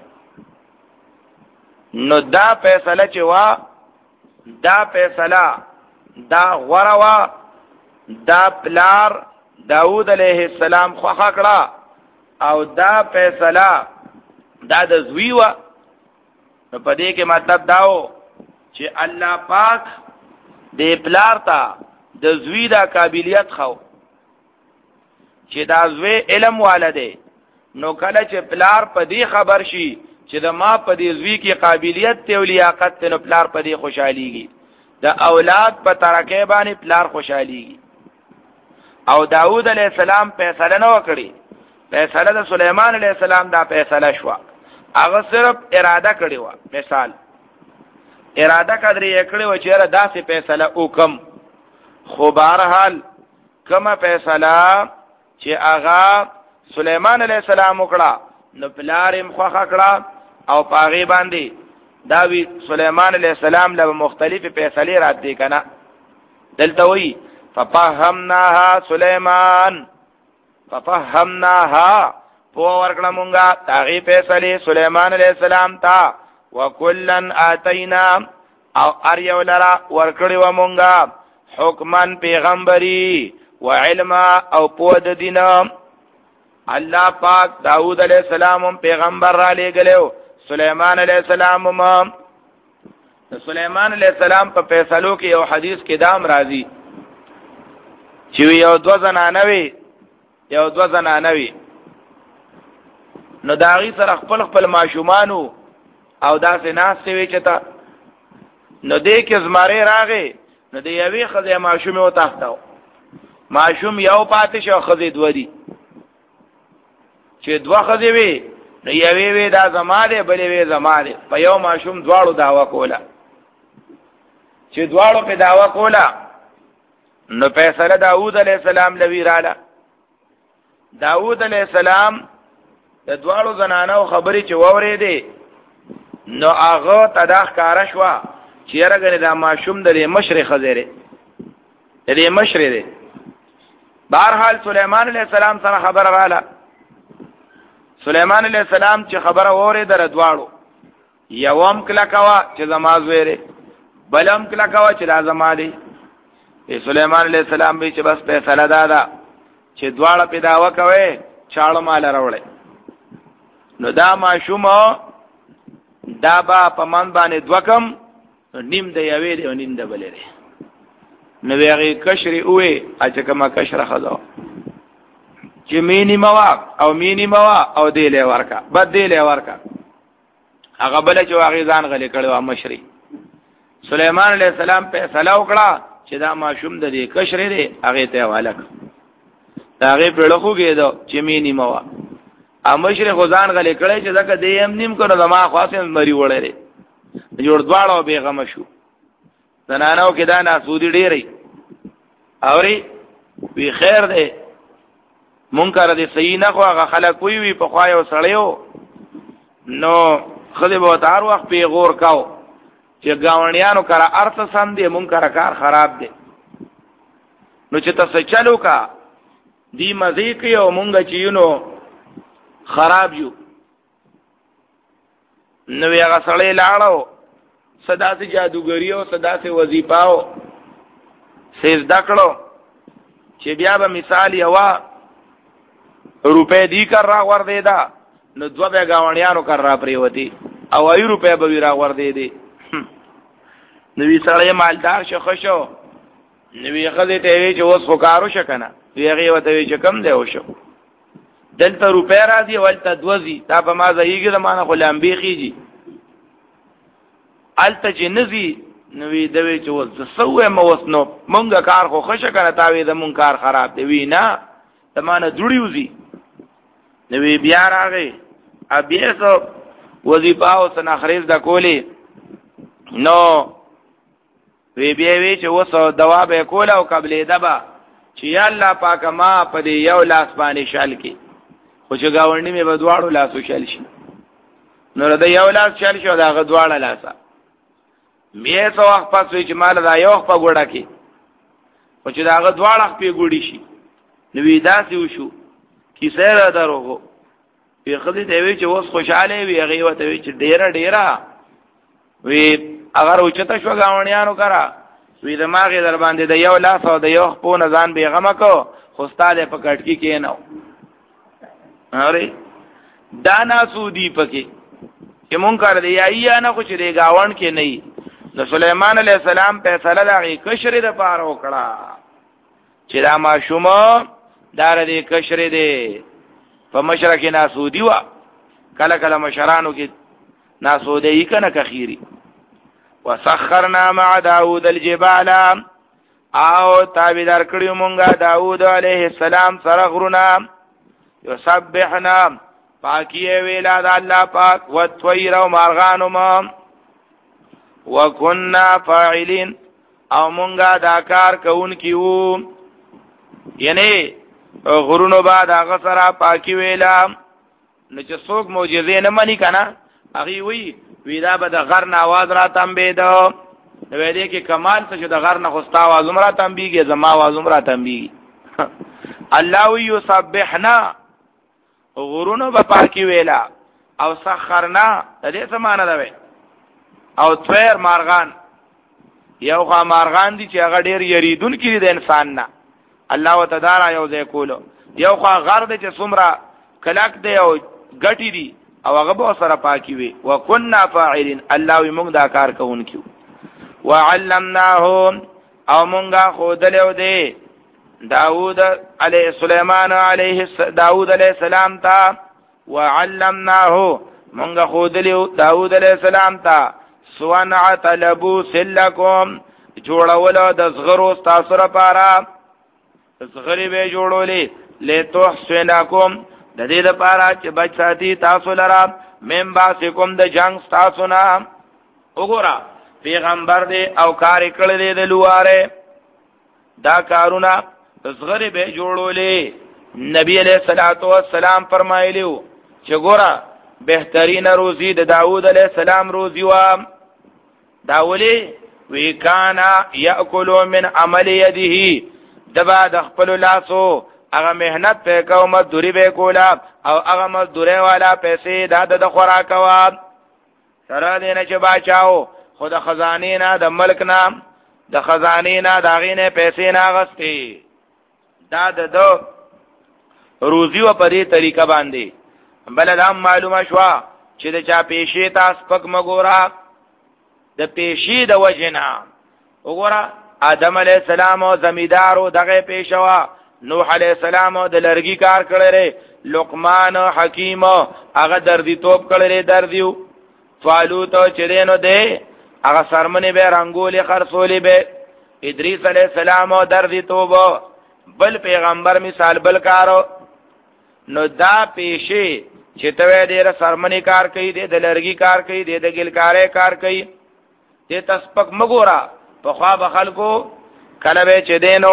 نو دا فیصله چې وا دا فیصله دا غوروا دا پلار داود علیہ السلام خوخه کړه او دا فیصله دا د زوی وا نو په دې کې مطلب داو چې الله پاک دې پلار ته د زوی دا قابلیت خو چې دا زوی علم والده نو کله چې پلار په دې خبر شي چې د ما په دې زوی کې قابلیت ته او لیاقت ته نو پلار په دې خوشحاليږي د اولاد په ترکه باندې پلار خوشحاليږي او داود علیہ السلام فیصله نه وکړي فیصله د سليمان علیہ السلام دا فیصله شو هغه صرف اراده کړی و مثال اراده کړی کړی و چې را داسې فیصله وکم خو بهرحال کومه فیصله چې هغه سليمان علیہ السلام وکړه نو پلارم خوخه کړه او پاغي باندې دا وی سليمان علیہ السلام له مختلفه فیصله رات دي کنه دلته وی ففهمناها سليمان ففهمناها پو ورکړه مونږه تاغي فیصله سليمان علیہ السلام تا وکلن اتینا او اریو لرا ورکړی و مونږه حکمن پیغمبري وعلم او پود دین الله پاک داود علیہ السلام پیغمبر را لګلو سليمان علیہ السلام هم سليمان علیہ السلام په فیصلو کې یو حدیث کې دام راځي چې یو دو زنانه وي یو دو زنانه وي نو داغي سره خپل خپل ماشومانو او داسې ناس وي چې تا نو دې کې زماره راغې نو دې یوې خزه ماشوم او تاختاو ماشوم یو پاتې شو خزه دوه دي چې دوه خزه وي نو یوې وی دا زماده بلې وی زماده په یو ماشوم دواړو داوا کوله چې دواړو په داوا کوله نو فیصله داوود علیہ السلام لوی رااله داوود علیہ السلام د دواړو زنانو خبرې چې وورې دي نو هغه تداخ کار شو چې رګنه دا ماشوم د مشرق خزره د مشرق دی بهرحال سليمان علیہ السلام سره خبر رااله سليمان علیہ السلام چې خبره وره در دواړو یوم کلا کوا چې زما زویره بلم کلا کوا چې لازم دی سليمان علیہ السلام به چې بس فیصله دادا چې دواړه پیداوه کوي چاړو مال راوړي نو دا ماشوم دا با په من باندې دوکم نیم د یوې دی نیم د بلې دی نو هغه کشری اوه اچ کما کشره خزو چې مینی موا او مینی موا او دیلې ورکا بد دیلې ورکا هغه بل چې هغه ځان غلې کړو مشری سليمان عليه السلام په فیصله وکړه چې دا ماشوم د دې کشری دی هغه ته حواله دا هغه په لخوګېدو چې مینی موا ا مشری غزان غلې کړي چې ځکه دې هم نیم کړو ما خاصه مری وړلې جوړ دواړو بیغم شو زنانو کې دا ناسودی ډېری اوري وی خیر دی منکر دی صحیح نه خو هغه خلک وی وی په خوایو سړیو نو خدای به تار وخت په غور کاو چې گاونډیانو کرا ارث سم دی منکر کار خراب دی نو چې تاسو چلو کا دی مزه کې او مونږ چې یو خراب یو نو هغه سړی لاړو صدا سي جادوګری او صدا سي وظیفاو سجدا کړو چې بیا به مثال یوا روپے دی کر را ور دی دا نو دو به گاونډیانو کر را پریوتی او ای روپے به را ور دی دی نو وی سړی مالدار شخه شو نو وی خدای ته وی چې اوس فقارو شکنه وی هغه وته وی چې کم دی او شو دلته روپے را دی ولته دوزی دا په ما زهیږي زمانه غلام بیخیږي الته جنزي نوې دوی چې وز سوې موسنو مونږه کار خو خوشه کنه تاوی د مونږ کار خراب دی وی نه تمانه جوړیوزي نوې بیا راغی ا بیا سو وظیفه او سنخریز د کولی نو وی بیا وی چې وسو دوا به کوله او قبلې دبا چې یا الله پاک ما په دې یو لاس باندې شال کې خو چې گاونډي مې بدواړو لاسو شال شي نو د یو لاس شال شو دا غدواړه لاسه مې څو وخت پس چې مال دا یو په ګوډه کې او چې دا غدواړه په ګوډی شي نو وی داسې وشو کیسه را دروغو په خدای ته وی چې اوس خوشاله وي هغه وته وی چې ډیره ډیره وی اگر اوچته شو گاونډیانو کرا وی دماغه در باندې د یو لاس او د یو په نزان بیغمه کو خو ستاله په کټکی کې نه اره دانا سودی پکې چې مونږ کار دی یا نه خو چې دی گاوند کې نه نو سليمان عليه السلام فیصله لغی کشر د پاره وکړه چې دا ماشومه دار دی کشر دی په مشرق ناسودی وا کله کله مشرانو کې ناسودی کنه کخيري وسخرنا مع داود الجبال او تابعدار کړیو مونږه داود عليه السلام سره غرنا یسبحنا پاکیه ویلا د الله پاک و طویر او مارغانو ما وکنا فاعلین او مونږه دا کار کوون کیو یعنی غرونو بعد هغه سره پاکی ویلا نو چې څوک معجزې نه مني کنه هغه وی ویدا به د غر نه आवाज را تنبیدو نو دې کې کمال څه چې د غر نه خوستا आवाज عمره تنبیږي زما आवाज عمره تنبیږي الله یسبحنا غرونو به پاکی ویلا او سخرنا د دې څه معنی ده او طیر مارغان یو غا مارغان دي چې هغه ډیر یریدون کړي د انسان نه الله وتعالى یو ځای کولو یو غا غر دي چې څومره کلک دی او غټي دي او هغه به سره پاکی وي وکنا فاعلین الله وي موږ دا کار کوونکو وعلمناه او موږ خو دلو دی داود علیہ سلیمان علیہ داود علیہ السلام تا وعلمناه منغ خودلیو داود علیہ السلام تا صنعت لبوس لکم جوړولو د زغرو تاسو لپاره زغری به جوړولې لتحسنکم د دې لپاره چې بچ ساتي تاسو لپاره مم باسکم د جنگ تاسو نه وګوره پیغمبر دې او کار کړل دې لواره دا کارونه زغری به جوړولې نبی علیہ الصلوۃ والسلام فرمایلیو چې ګوره بهترین روزي د داوود علیہ السلام روزي و داولی وی کانا یاکلوا من عمل یده دبا د خپل لاسو هغه مهنت په کوم مزدوری به کولا او هغه مزدوری والا پیسې د د خوراک وا سره دینه چې باچاو خود خزانه نه د ملک نام د خزانه نه داغینه پیسې نه غستې دا د دو روزي و په دې طریقه باندې بل دا معلومه شو چې د چا پیشې تاسو پک مګورا د پیشې د وجنا وګوره آدم علیہ السلام او زمیدارو دغه پیشوا نوح علیہ السلام د لرګي کار کړی لقمان حکیم هغه دردی توپ کړی دردیو طالوت چې دینو دی هغه سرمنې به رنگولې خرصولې به ادریس علیہ السلام او دردی توپ بل پیغمبر مثال بل کارو نو دا پیشې چې ته ډېر سرمنې کار کوي د لرګي کار کوي د ګلکارې کار کوي دې تسپک مګورا په خوا بخلکو کله به چې دینو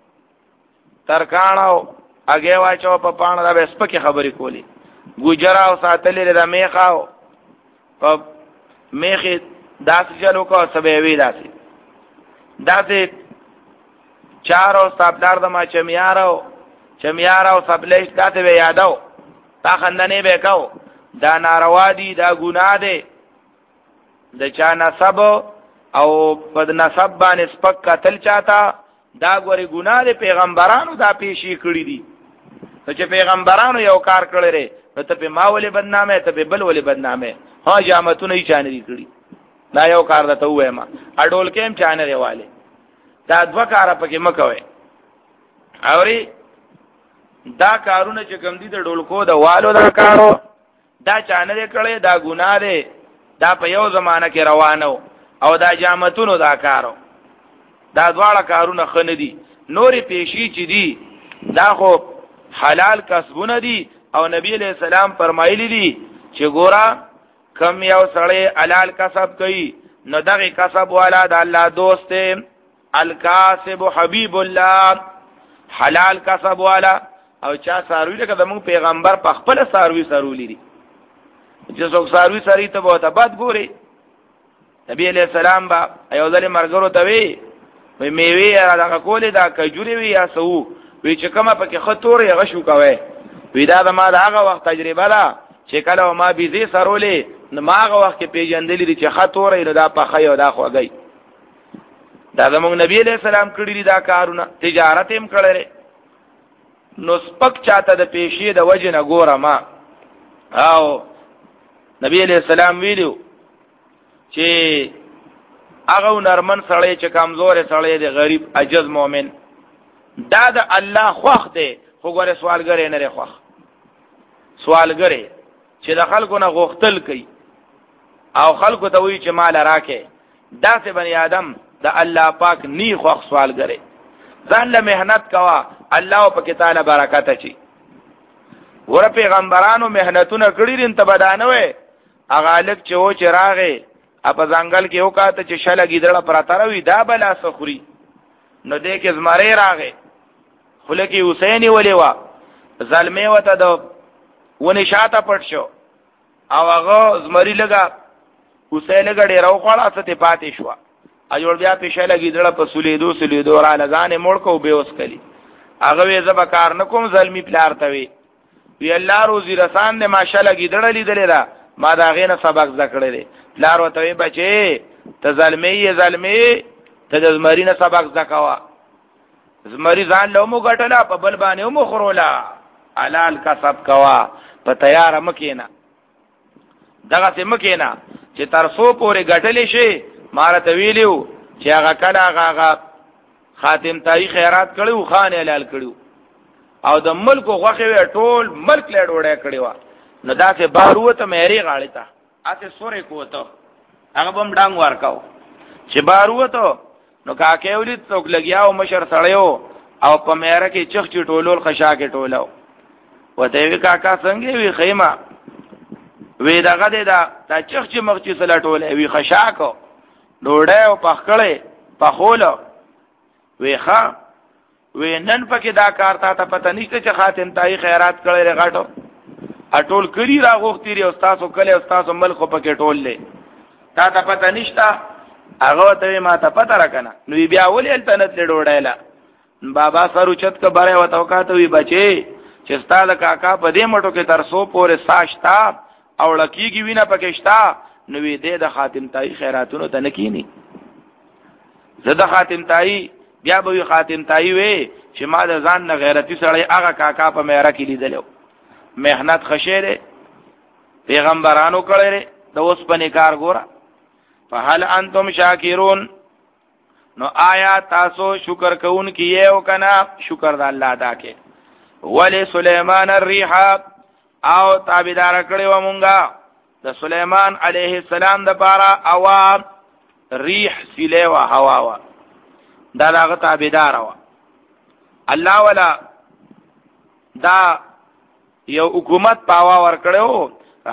ترکانو اگے واچو په پاڼه دا سپکه خبرې کولی ګوجرا او ساتلې د میخاو په میخي داس چلو کو سبوي داسي داسې چارو سابدار د ما چمیارو چمیارو سبلیش داسې به یادو تا خندنې به کو دا ناروا دي دا ګناه دي د چا نسب او په نسب باندې سپک قتل چاته دا ګوري ګناه دي پیغمبرانو دا پیشي کړی دي چې پیغمبرانو یو کار کړی لري نو ته په ما ولې بدنامه ته په بل ولې بدنامه ها جامتونه یې چانري کړی دا یو کار ده ته وایم اډول کېم چانري والے دا دوا کار پکې مکوي اوري دا کارونه چې کوم دي د ډولکو د والو دا کارو دا چانري کړي دا ګناه دي دا په یو زمانہ کې روانو او دا جامتونو دا کارو دا دواړه کارونه خنه دي نوري پیشي چې دي دا خو حلال کسبونه دي او نبی علیہ السلام فرمایلی دي چې ګورا کم یو سړی حلال کسب کوي نو دغه کسب والا د الله دوست دی الکاسب حبیب الله حلال کسب والا او چا ساروی لکه زموږ پیغمبر په خپل ساروی سرولی دي چې څوک ساروی سری ته بہت بد ګوري نبی علیہ السلام با ایو ځل مرګرو ته وی وی میوي را دغه کولې دا کجوري وی یا سو وی چې کومه پکې خطور یې غشو کوي وی دا ما دا هغه وخت تجربه ده چې کله ما بيزي سرولې نو ما هغه وخت کې پیژندلې دي چې خطور یې دا په خیو دا خوږی دا زموږ نبی علیہ السلام کړی دا کارونه تجارت هم کړل نو سپک چاته د پیشې د وجه نه ګوره ما او نبی علیہ السلام ویلو چې هغه نرمن سړی چې کمزور سړی دی غریب عجز مؤمن دا د الله خوخ دی خو ګوره سوالګر نه لري خوخ سوالګر چې د خلکو نه غوښتل کوي او خلکو ته وی چې مال راکې دا سه بنی آدم د الله پاک نی خوخ سوالګر ځان له مهنت کوا الله په کې تعالی برکت اچي ور پیغمبرانو مهنتونه کړی رین ته بدانه وي هغه لک چې و چې راغې په ځنګل کې وکاته چې شله ګیدړه پراتروي دا بلا سخوري نو دې کې زمره راغې خلکی حسین ولې وا ظلمه وته د ونی شاته پټ شو او هغه زمری لګا حسین لګړې راو خلاص ته پاتې شو اجور بیا په شله ګیدړه په سولې دو سولې دو را لګانې مړ کو به اوس کلی هغه وې زب کار نکوم ظلمي پلار ته وی وی الله روزي رسان دې ماشاءالله ګیدړه لیدلې را ما دا غینه سبق ذکرې دي پلار وته وی بچي ته ظلمي ظلمي ته د زمرینه سبق زکوا زمری ځان له مو غټلا په بل باندې مو خرولا حلال کسب کوا په تیار مکینا دغه سم مکینا چې تر سو پورې غټلې شي مارته ویلیو چې هغه کله هغه خاتم تای خیرات کړو خان اعلان کړو او د ملک غوخه ټول ملک له ډوړې کړو نو دا څه باروته مېری غاړی تا اته سورې کوته هغه بم ډنګ ورکاو چې باروته نو کاکه ولید څوک لګیاو مشر سړیو او په مېره کې چخ چټ ټولول خشا کې ټولو وته وی کاکا څنګه وی خیمه وی دغه دا تا چخ چې مخ چې سلا ټولې وی خشا کو ډوړې او پخړې پخولو وی ښا وی نن پکې دا کار تا ته پته نشته چې خاتم تای خیرات کړي رغټو اټول کری را غوښتي ری استادو کله استادو ملک پکې ټول لې تا ته پته نشته هغه ته ما ته پته راکنه نو بیا ولې التنت له ډوړایلا بابا سر چت کا بره وتاو کا ته وی بچي چې ستاله کاکا په دې مټو کې تر سو پورې ساشتا او لکیږي وینا پکېشتا نو وی دې د خاتم تای خیراتونو ته نکینی زده خاتم تای بیا به خاتم تای وی چې ما د ځان نه غیرتی سره هغه کاکا په مېره کې لیدلو مهنت خشیره پیغمبرانو کړي د اوس په نکار ګوره فهل انتم شاکرون نو آیا تاسو شکر کوون کیه او کنا شکر د الله ادا کې ولی سليمان الريح او تابعدار کړي و مونږه د سليمان عليه السلام د پاره اوا ریح سیله و هوا و دا داغه تابعدار و الله ولا دا یو حکومت پاوا ور کړو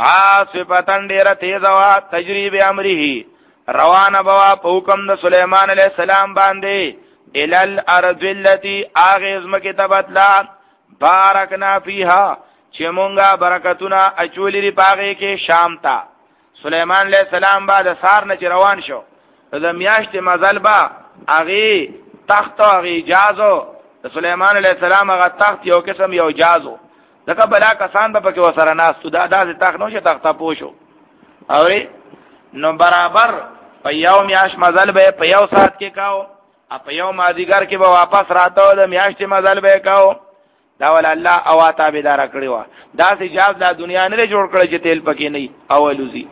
عاصفتن ډیره تیز وا تجریب امره روانه بوا په حکم د سليمان عليه السلام باندې الال ارض التي اغیز مکه تبتلا بارکنا فیها چې مونږه برکتونه اچولې ری پاغه کې شام تا سليمان عليه السلام بعد سار نه روان شو د میاشت مزل با اغه تخت او اجازه د سليمان عليه السلام هغه تخت یو قسم یو اجازه دغه بلا کسان به پکې وسره ناس سودا داسې تخت نو شه تخت پوشو او نو برابر په یو میاش مزل به په یو سات کې کاو په یو مازیګر کې به واپس راته د میاشت مزل به کاو دا ول الله او تابعدار کړی و دا سي جاز د دنیا نه جوړ کړی چې تیل پکې نه اولوزي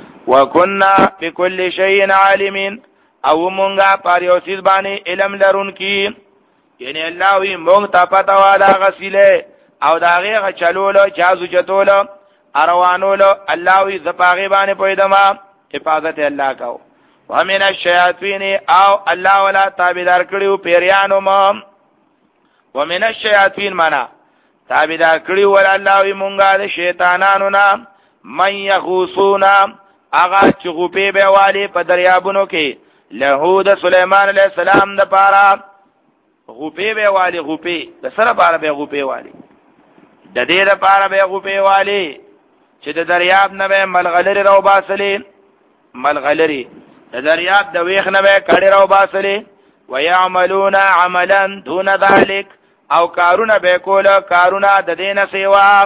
وکنا بكل شيء عالمين او مونږه پاریوسیز باندې علم لرون کی یعنی الله وی مونږ ته پتا و دا غسیله او دا غیغه چلولو جازو چتولو اروانولو الله وی زپاغي باندې پویدما حفاظت الله کاو ومن الشیاطین او الله ولا تابعدار کړیو پیریانو ما ومن الشیاطین معنا تابعدار کړیو ولا الله وی مونږه د شیطانانو نام من یغوسونا اغا چې غوپې به والی په دریابونو کې له د سليمان عليه السلام د پاره غوپې به والی غوپې د سره پاره به غوپې والی د دې لپاره به غوپې والی چې د دریاب نه به ملغلری راو باسلې ملغلری د دریاب د ویخ نه به کړي راو باسلې ويعملون عملا دون ذلك او کارونه به کول کارونه د دینه سیوا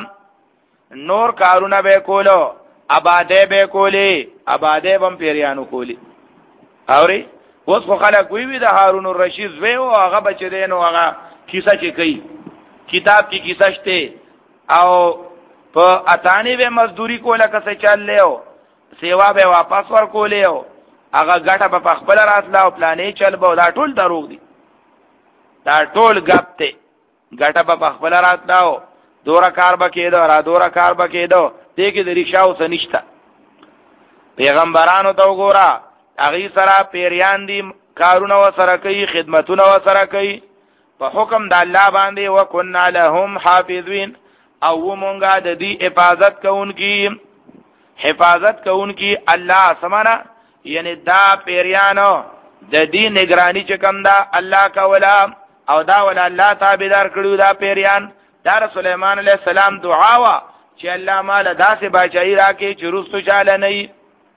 نور کارونه به کولو آباده به کولی آباده بم پیریانو کولی اوري اوس خو خلک وی وی د هارون الرشید زوی او هغه بچ دینو هغه کیسه چې کوي کتاب کی کیسه شته او په اتانی به مزدوری کوله کسه چل لیو سیوا به واپس ور کولیو هغه غټه په خپل راتلا او پلانې چل به دا ټول دروغ دي دا ټول غپ ته غټه په خپل راتلاو دورا کار بکیدو را دورا کار بکیدو دې کې د ریښاو سنشتا پیغمبرانو ته وګوره هغه سره پیریان دي کارونه وسره کوي خدمتونه وسره کوي په حکم د الله باندې وکنا لهم حافظین او مونږه د دې حفاظت کوونکی حفاظت کوونکی الله سمانا یعنی دا پیریانو د دې نگرانی چې کوم دا الله کولا او دا ول الله تابعدار کړو دا پیریان دا سليمان عليه السلام دعا وا چې الله مال داسې بچای راکې چې رستو چاله نه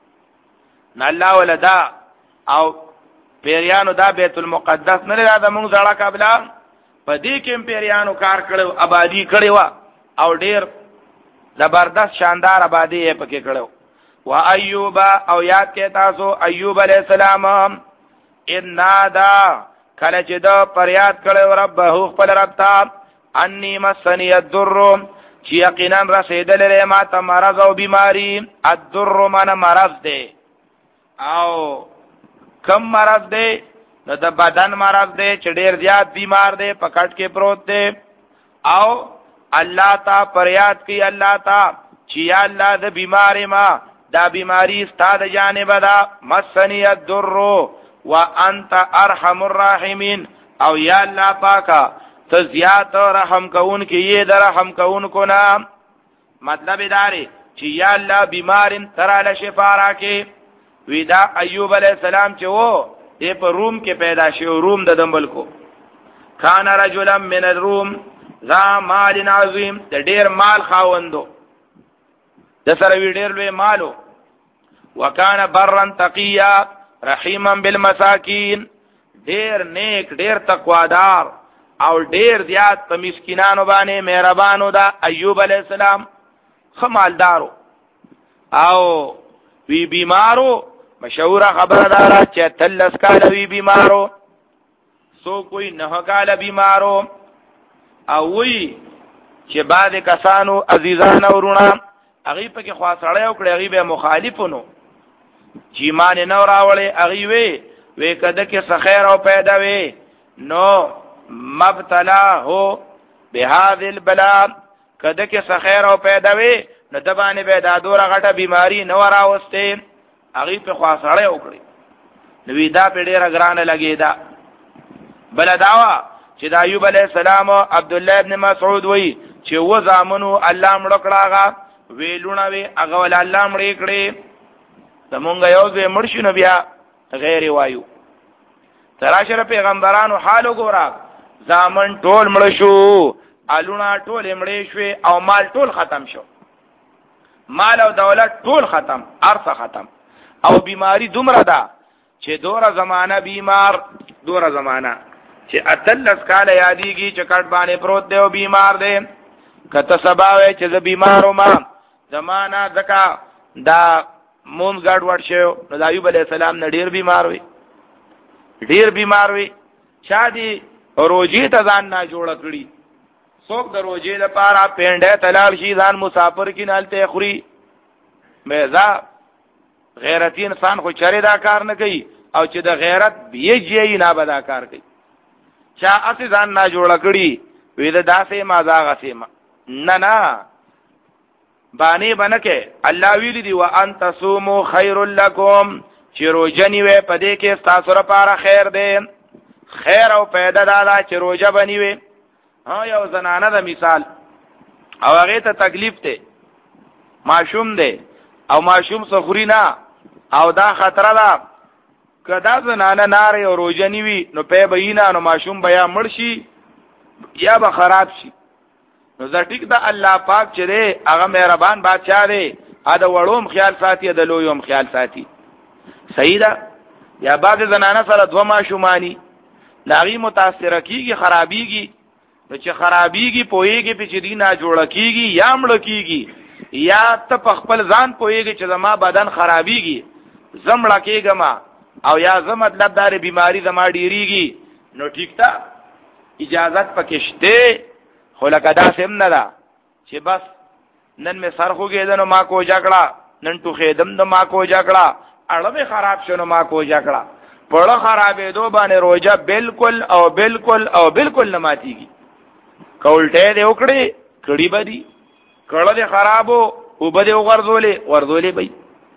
نه الله ولدا او پیریانو دا بیت المقدس نه لري دا موږ ځړه قبله په دې کې پیریانو کار کړو آبادی کړو او ډیر زبردست شاندار آبادی یې پکې کړو و ایوب او یاد کې تاسو ایوب علی السلام ان نادا کله چې دا فریاد کړو ربه خپل رب ته انی مسنی الضر چې یقینا رسیدل لري ما ته مرض او بیماری الضر من مرض دی او کم مرض دی نو د بدن مرض دی چې ډیر زیات بیمار دی پکټ کې پروت دی او الله تا پریاد کوي الله تا چې یا الله د بیماری ما دا بیماری ستاد جانب دا مسنی الضر وانت ارحم الراحمین او یا الله پاکا ته زیات رحم کون کې یې در رحم کون کو نا مطلب داري چې یا الله بیمارن تراله شفا راکې ودا ایوب علیہ السلام چې وو دې په روم کې پیدا شو روم د دمبل کو کان رجلا من الروم ذا مال عظیم د ډیر مال خاوندو د سره وی ډیر لوی مالو وکانه برا تقیا رحیما بالمساکین ډیر نیک ډیر تقوادار او ډیر زیات په مسکینانو باندې مهربانو دا ایوب علیہ السلام خمالدارو او وی بیمارو مشهور خبردارا چې تلس کال وی بیمارو سو کوئی نه کال بیمارو او وی چې بعد کسانو عزیزان ورونه هغه په کې خواصړې او کړې هغه به مخالفونو چې مان نه راولې هغه وی وی کده کې سخیر او پیدا وی نو مبتلا هو بهذه البلاء کده کې سخیر او پیدا وی نو دبانې به دا دوره غټه بیماری نه وراوسته هغه په خواصړې وکړي نو دا په ډیره ګرانه لګیدا بل داوا چې د ایوب علی السلام او عبد الله ابن مسعود وی چې و زامنو الله مړ کړهغه ویلونه وی هغه ول الله مړ کړي زمونږ یو ځای مرشي نو بیا غیر وایو تراشر پیغمبرانو حال وګورا زامن ټول مړ شو الونه ټول مړ شو او مال ټول ختم شو مال او دولت ټول ختم ارث ختم او بیماری دومره ده چې دوره زمانہ بیمار دوره زمانہ چې اتلس کال یادېږي چې کټ باندې پروت دی او بیمار دی کته سبا وې چې زه بیمارو ما زمانہ ځکه دا مون ګډ وډ شو نو د ایوب علی السلام نه ډیر بیمار وي ډیر بیمار وي شادي روزي ته ځان نه جوړ کړی څوک د روزي لپاره پینډه تلال شي ځان مسافر کې نالته خوري مېزا غیرتی انسان خو چره دا کار نه کوي او چې د غیرت بیجی نه بدا کار کوي چا اسی ځان نه جوړ کړی وې دا داسې ما زاغه سیمه نه نه باندې بنکه الله ویلی دی وان تصوموا خیر لکم چې روزنی وې پدې کې تاسو لپاره خیر دی خیر او پیدا دادا چې روزه بنی وې ها یو زنانه د مثال او هغه ته تکلیف ته معشوم دی او معشوم سخوري نه او دا خطر ده کدا زنانه ناره او روزنی وي نو په بینا نو معشوم بیا مرشي یا به خراب شي نو زټیک دا الله پاک چې دی هغه مهربان بادشاہ دی ا د وړوم خیال ساتي د لویوم خیال ساتي صحیح ده یا بعض زنانه سره دوه معشومانی لاغي متاثر کیږي خرابيږي نو چې خرابيږي پويږي په چې دینه جوړ کیږي یا مړ کیږي یا ته په خپل ځان پويږي چې زما بدن خرابيږي زمړه کېګما او یا زم مطلب دار بیماری زما ډیریږي نو ټیک تا اجازت پکشته خو لکه دا سم نه ده چې بس نن می سر خو کېدنو ما کو جګړه نن تو خېدم د ما کو جګړه اړه به خراب شونه ما کو جګړه پړه خرابې دو باندې روزه بالکل او بالکل او بالکل نه ماتيږي کولټه دې وکړي کړي بدی کړه دې خرابو او بده ورزولې ورزولې بې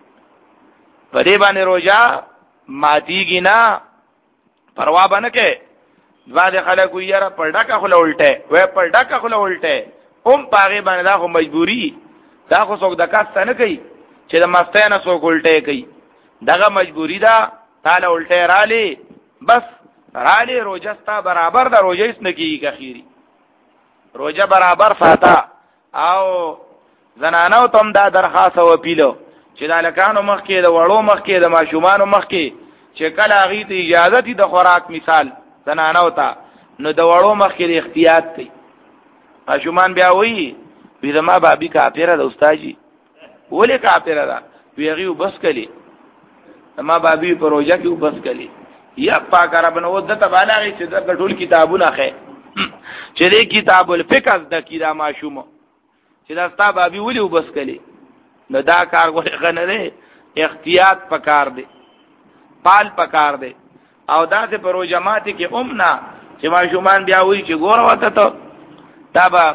په دې باندې روزه ماتيږي نه پروا باندې کې بعد خلک یې را پړډکه خله الټه وې پړډکه خله الټه اوم پاغه باندې دا خو مجبوری دا خو څوک د کاست نه کوي چې د مستانه څوک الټه کوي دغه مجبوری دا تعالی الټه رالی بس رالی روزستا برابر دا روزه هیڅ نه کیږي اخیری روزه برابر فاتا او زنانو تم دا درخواست و پیلو چې د لکانو مخ کې د وړو مخ کې د ماشومان مخ کې چې کله غي ته اجازه دي د خوراک مثال زنانو ته نو د وړو مخ کې احتیاط کوي ماشومان بیا وایي وی زما بابي کافره ده استادجی ولې کافره ده ویغي وبس کلی زما بابي په روزه کې وبس کلی یا پاک رب نو د تبالغه چې د ټول کتابونه خې چې دې کتاب الفقه د کیدا ماشوم چې دا ستا بابي ولې وبس کلی نو دا کار غوښنه نه احتیاط پکار دی پال پکار دی او داسې په روجمات کې امنا چې ماشومان بیا وی چې ګوره وته ته دا به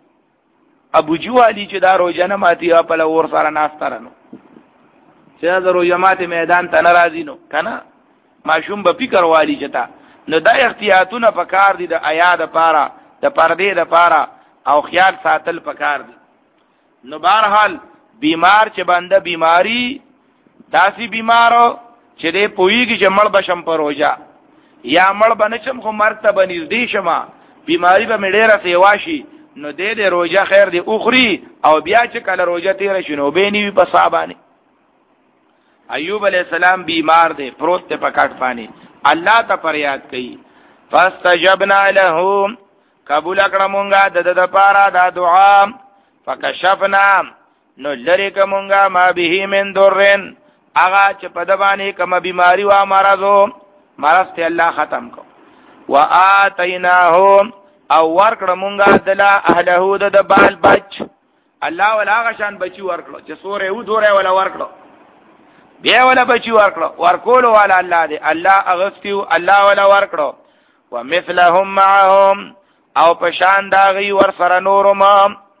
ابو جوالی چې دا روزه نه ماتي په لور سره ناسترنو چې دا روجمات میدان ته ناراضی نو کنه ماشوم به فکر والی چتا نو دا احتیاطونه پکار دي د آیا د پاره د پردې د پاره او خیال ساتل پکار دي. نو بهرحال بیمار چې بنده بیماری داسي بیمارو چې دې پویږي چې مړ بشم پر روزه یا مړ بنچم خو مرتبه نږدې شمه بیماری به مډېره سیواشي نو دې دې روزه خیر دې اخري او بیا چې کله روزه تیر شنو به نیوي په صابانه. ایوب علیہ السلام بیمار دے پروت تے پکاٹ پانی اللہ تا فریاد کئی فاستجبنا له قبول اکرمونگا د د پارا دا دعا فکشفنا نو لری کمونگا ما به من درن اغا چې پدبانی کما بیماری وا مرضو مرض ته الله ختم کو واتیناه او ورکړمونگا دلا اهله د بال بچ الله ولا غشان بچي ورکړو چې سورې و دوره ولا ورکړو بیا ولا بچی ورکړو ورکول ولا الله دې الله اغستیو الله ولا ورکړو ومثلهم معهم او پشان داغي ور سره نور ما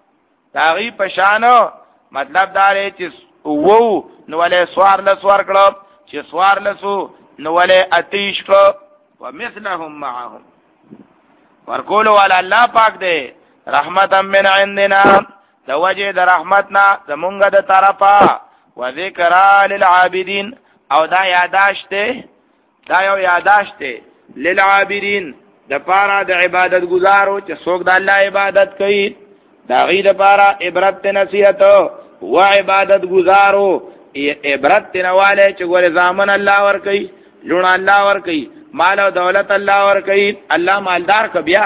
داغي پشانو مطلب دا لري چې وو نو ولې سوار له سوار کړو چې سوار له سو نو ولې اتیش کړو ومثلهم معهم ورکول ولا الله پاک دې رحمتا من عندنا توجه د رحمتنا زمونږ د طرفا وذکر للعابدین او دا یاداشته دا یو یاداشته للعابدین د پارا د عبادت گزارو چې څوک د الله عبادت کوي دا غي د پارا عبرت نصیحت او عبادت گزارو عبرت نواله چې ګور زامن الله ور کوي لون الله ور کوي مال او دولت الله ور کوي الله مالدار ک بیا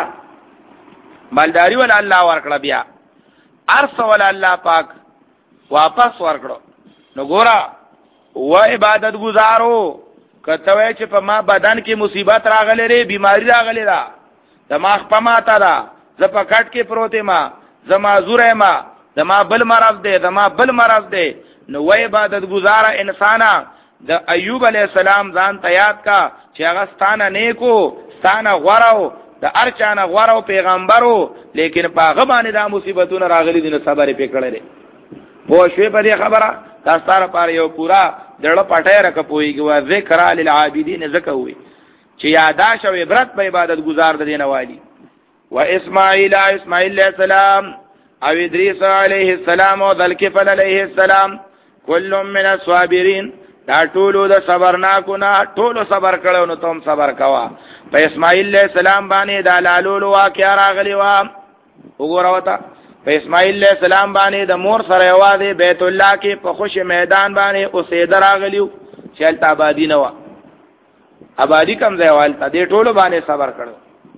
مالداری ول الله ور کړ بیا ارس ول الله پاک واپس ور کړو نو ګورا و عبادت گزارو کته چې په ما بدن کې مصیبت راغلې ری بیماری راغلې را دماغ په ما تا دا ز په کټ کې پروت ما زما زوره ما دما بل مرض دی دما بل مرض دی نو و عبادت گزاره انسانا د ایوب علی السلام ځان ته یاد کا چې هغه ستانه نیکو ستانه غوړو د ارچانه غوړو پیغمبرو لیکن په هغه باندې دا مصیبتونه راغلي دي نو صبر یې پکړل پوه شوې په دې خبره دا ستاره پر یو پورا دړه پټه راک پويږي وا ذکر للعابدین زکوي چې یاداش او عبرت په عبادت گزار د دینوالي و اسماعیل اسماعیل علیہ السلام او ادریس علیہ السلام او ذلکفل علیہ السلام کل من الصابرین دا ټولو د صبرناکو نه ټولو صبر کړو نو تم صبر کوا په اسماعیل علیہ السلام باندې دا لالو واقعا راغلی وا وګوره وتا په اسماعیل علیہ السلام باندې د مور سره یوازې بیت الله کې په خوش میدان باندې اوسې دراغلیو چلته آبادی نه و آبادی کم ځای والته دې ټولو باندې صبر کړو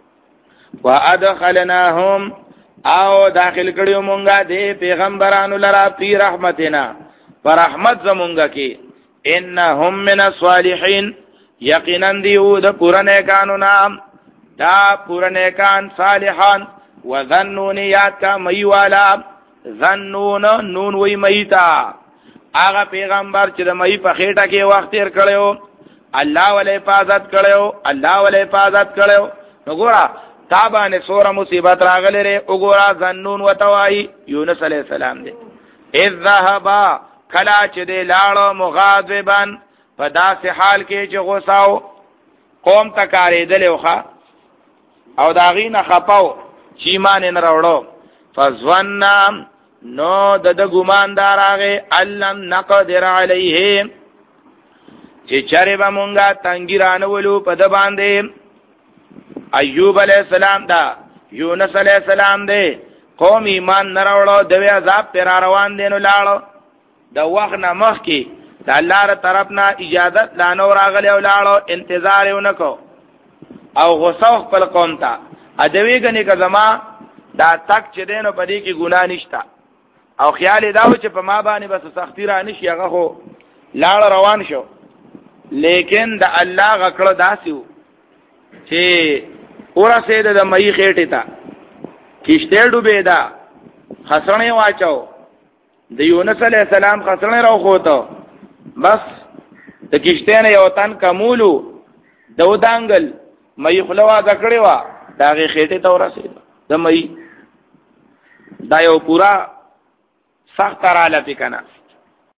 وادخلناهم او داخل کړیو مونږه دې پیغمبرانو لرا پی رحمتنا پر رحمت زمونږه کې انهم من الصالحین یقینا دیو د پرانه قانونا دا پرانه کان صالحان وظنون یاد کا مئی والا ظنون نون وی مئیتا آغا پیغمبر چې د مئی په خېټه کې وخت تیر کړو الله ولې حفاظت کړو الله ولې حفاظت کړو وګوره تابانه سوره مصیبت راغله ره وګوره ظنون وتوای یونس علی السلام دې اذ ذهبا کلا چې دې لاړو مغاضبان په داسې حال کې چې غوساو قوم تکارې دلوخه او داغینه خپاو چی مان نه راوړو فظننا نو د د ګماندار هغه علم نقدر علیه چې چرې به مونږه تنګیرانه ولو په د باندې ایوب علیہ السلام دا یونس علیہ السلام دے قوم ایمان نه راوړو د وی عذاب پر روان دي نو لاړو د وخت نه مخ کې د الله تر طرف نه اجازت لا نو راغلی او لاړو انتظار یې نکو او غوسه خپل قوم ته ادوی غنی که زما دا تک چې دینو پدې کې ګناه نشتا او خیال دا و چې په ما باندې بس سختی را نشي هغه خو لاړ روان شو لیکن د الله غکړه داسیو چې اورا سید د مئی خېټه تا کیشته ډوبې دا خسرنه واچو د یونس علی السلام خسرنه راو خوته بس د کیشته نه یو تن کمولو د ودانګل مې خلوا ذکرې وا داغه خېټه ته ورسېد د مې دا یو پورا سخت رااله پکنه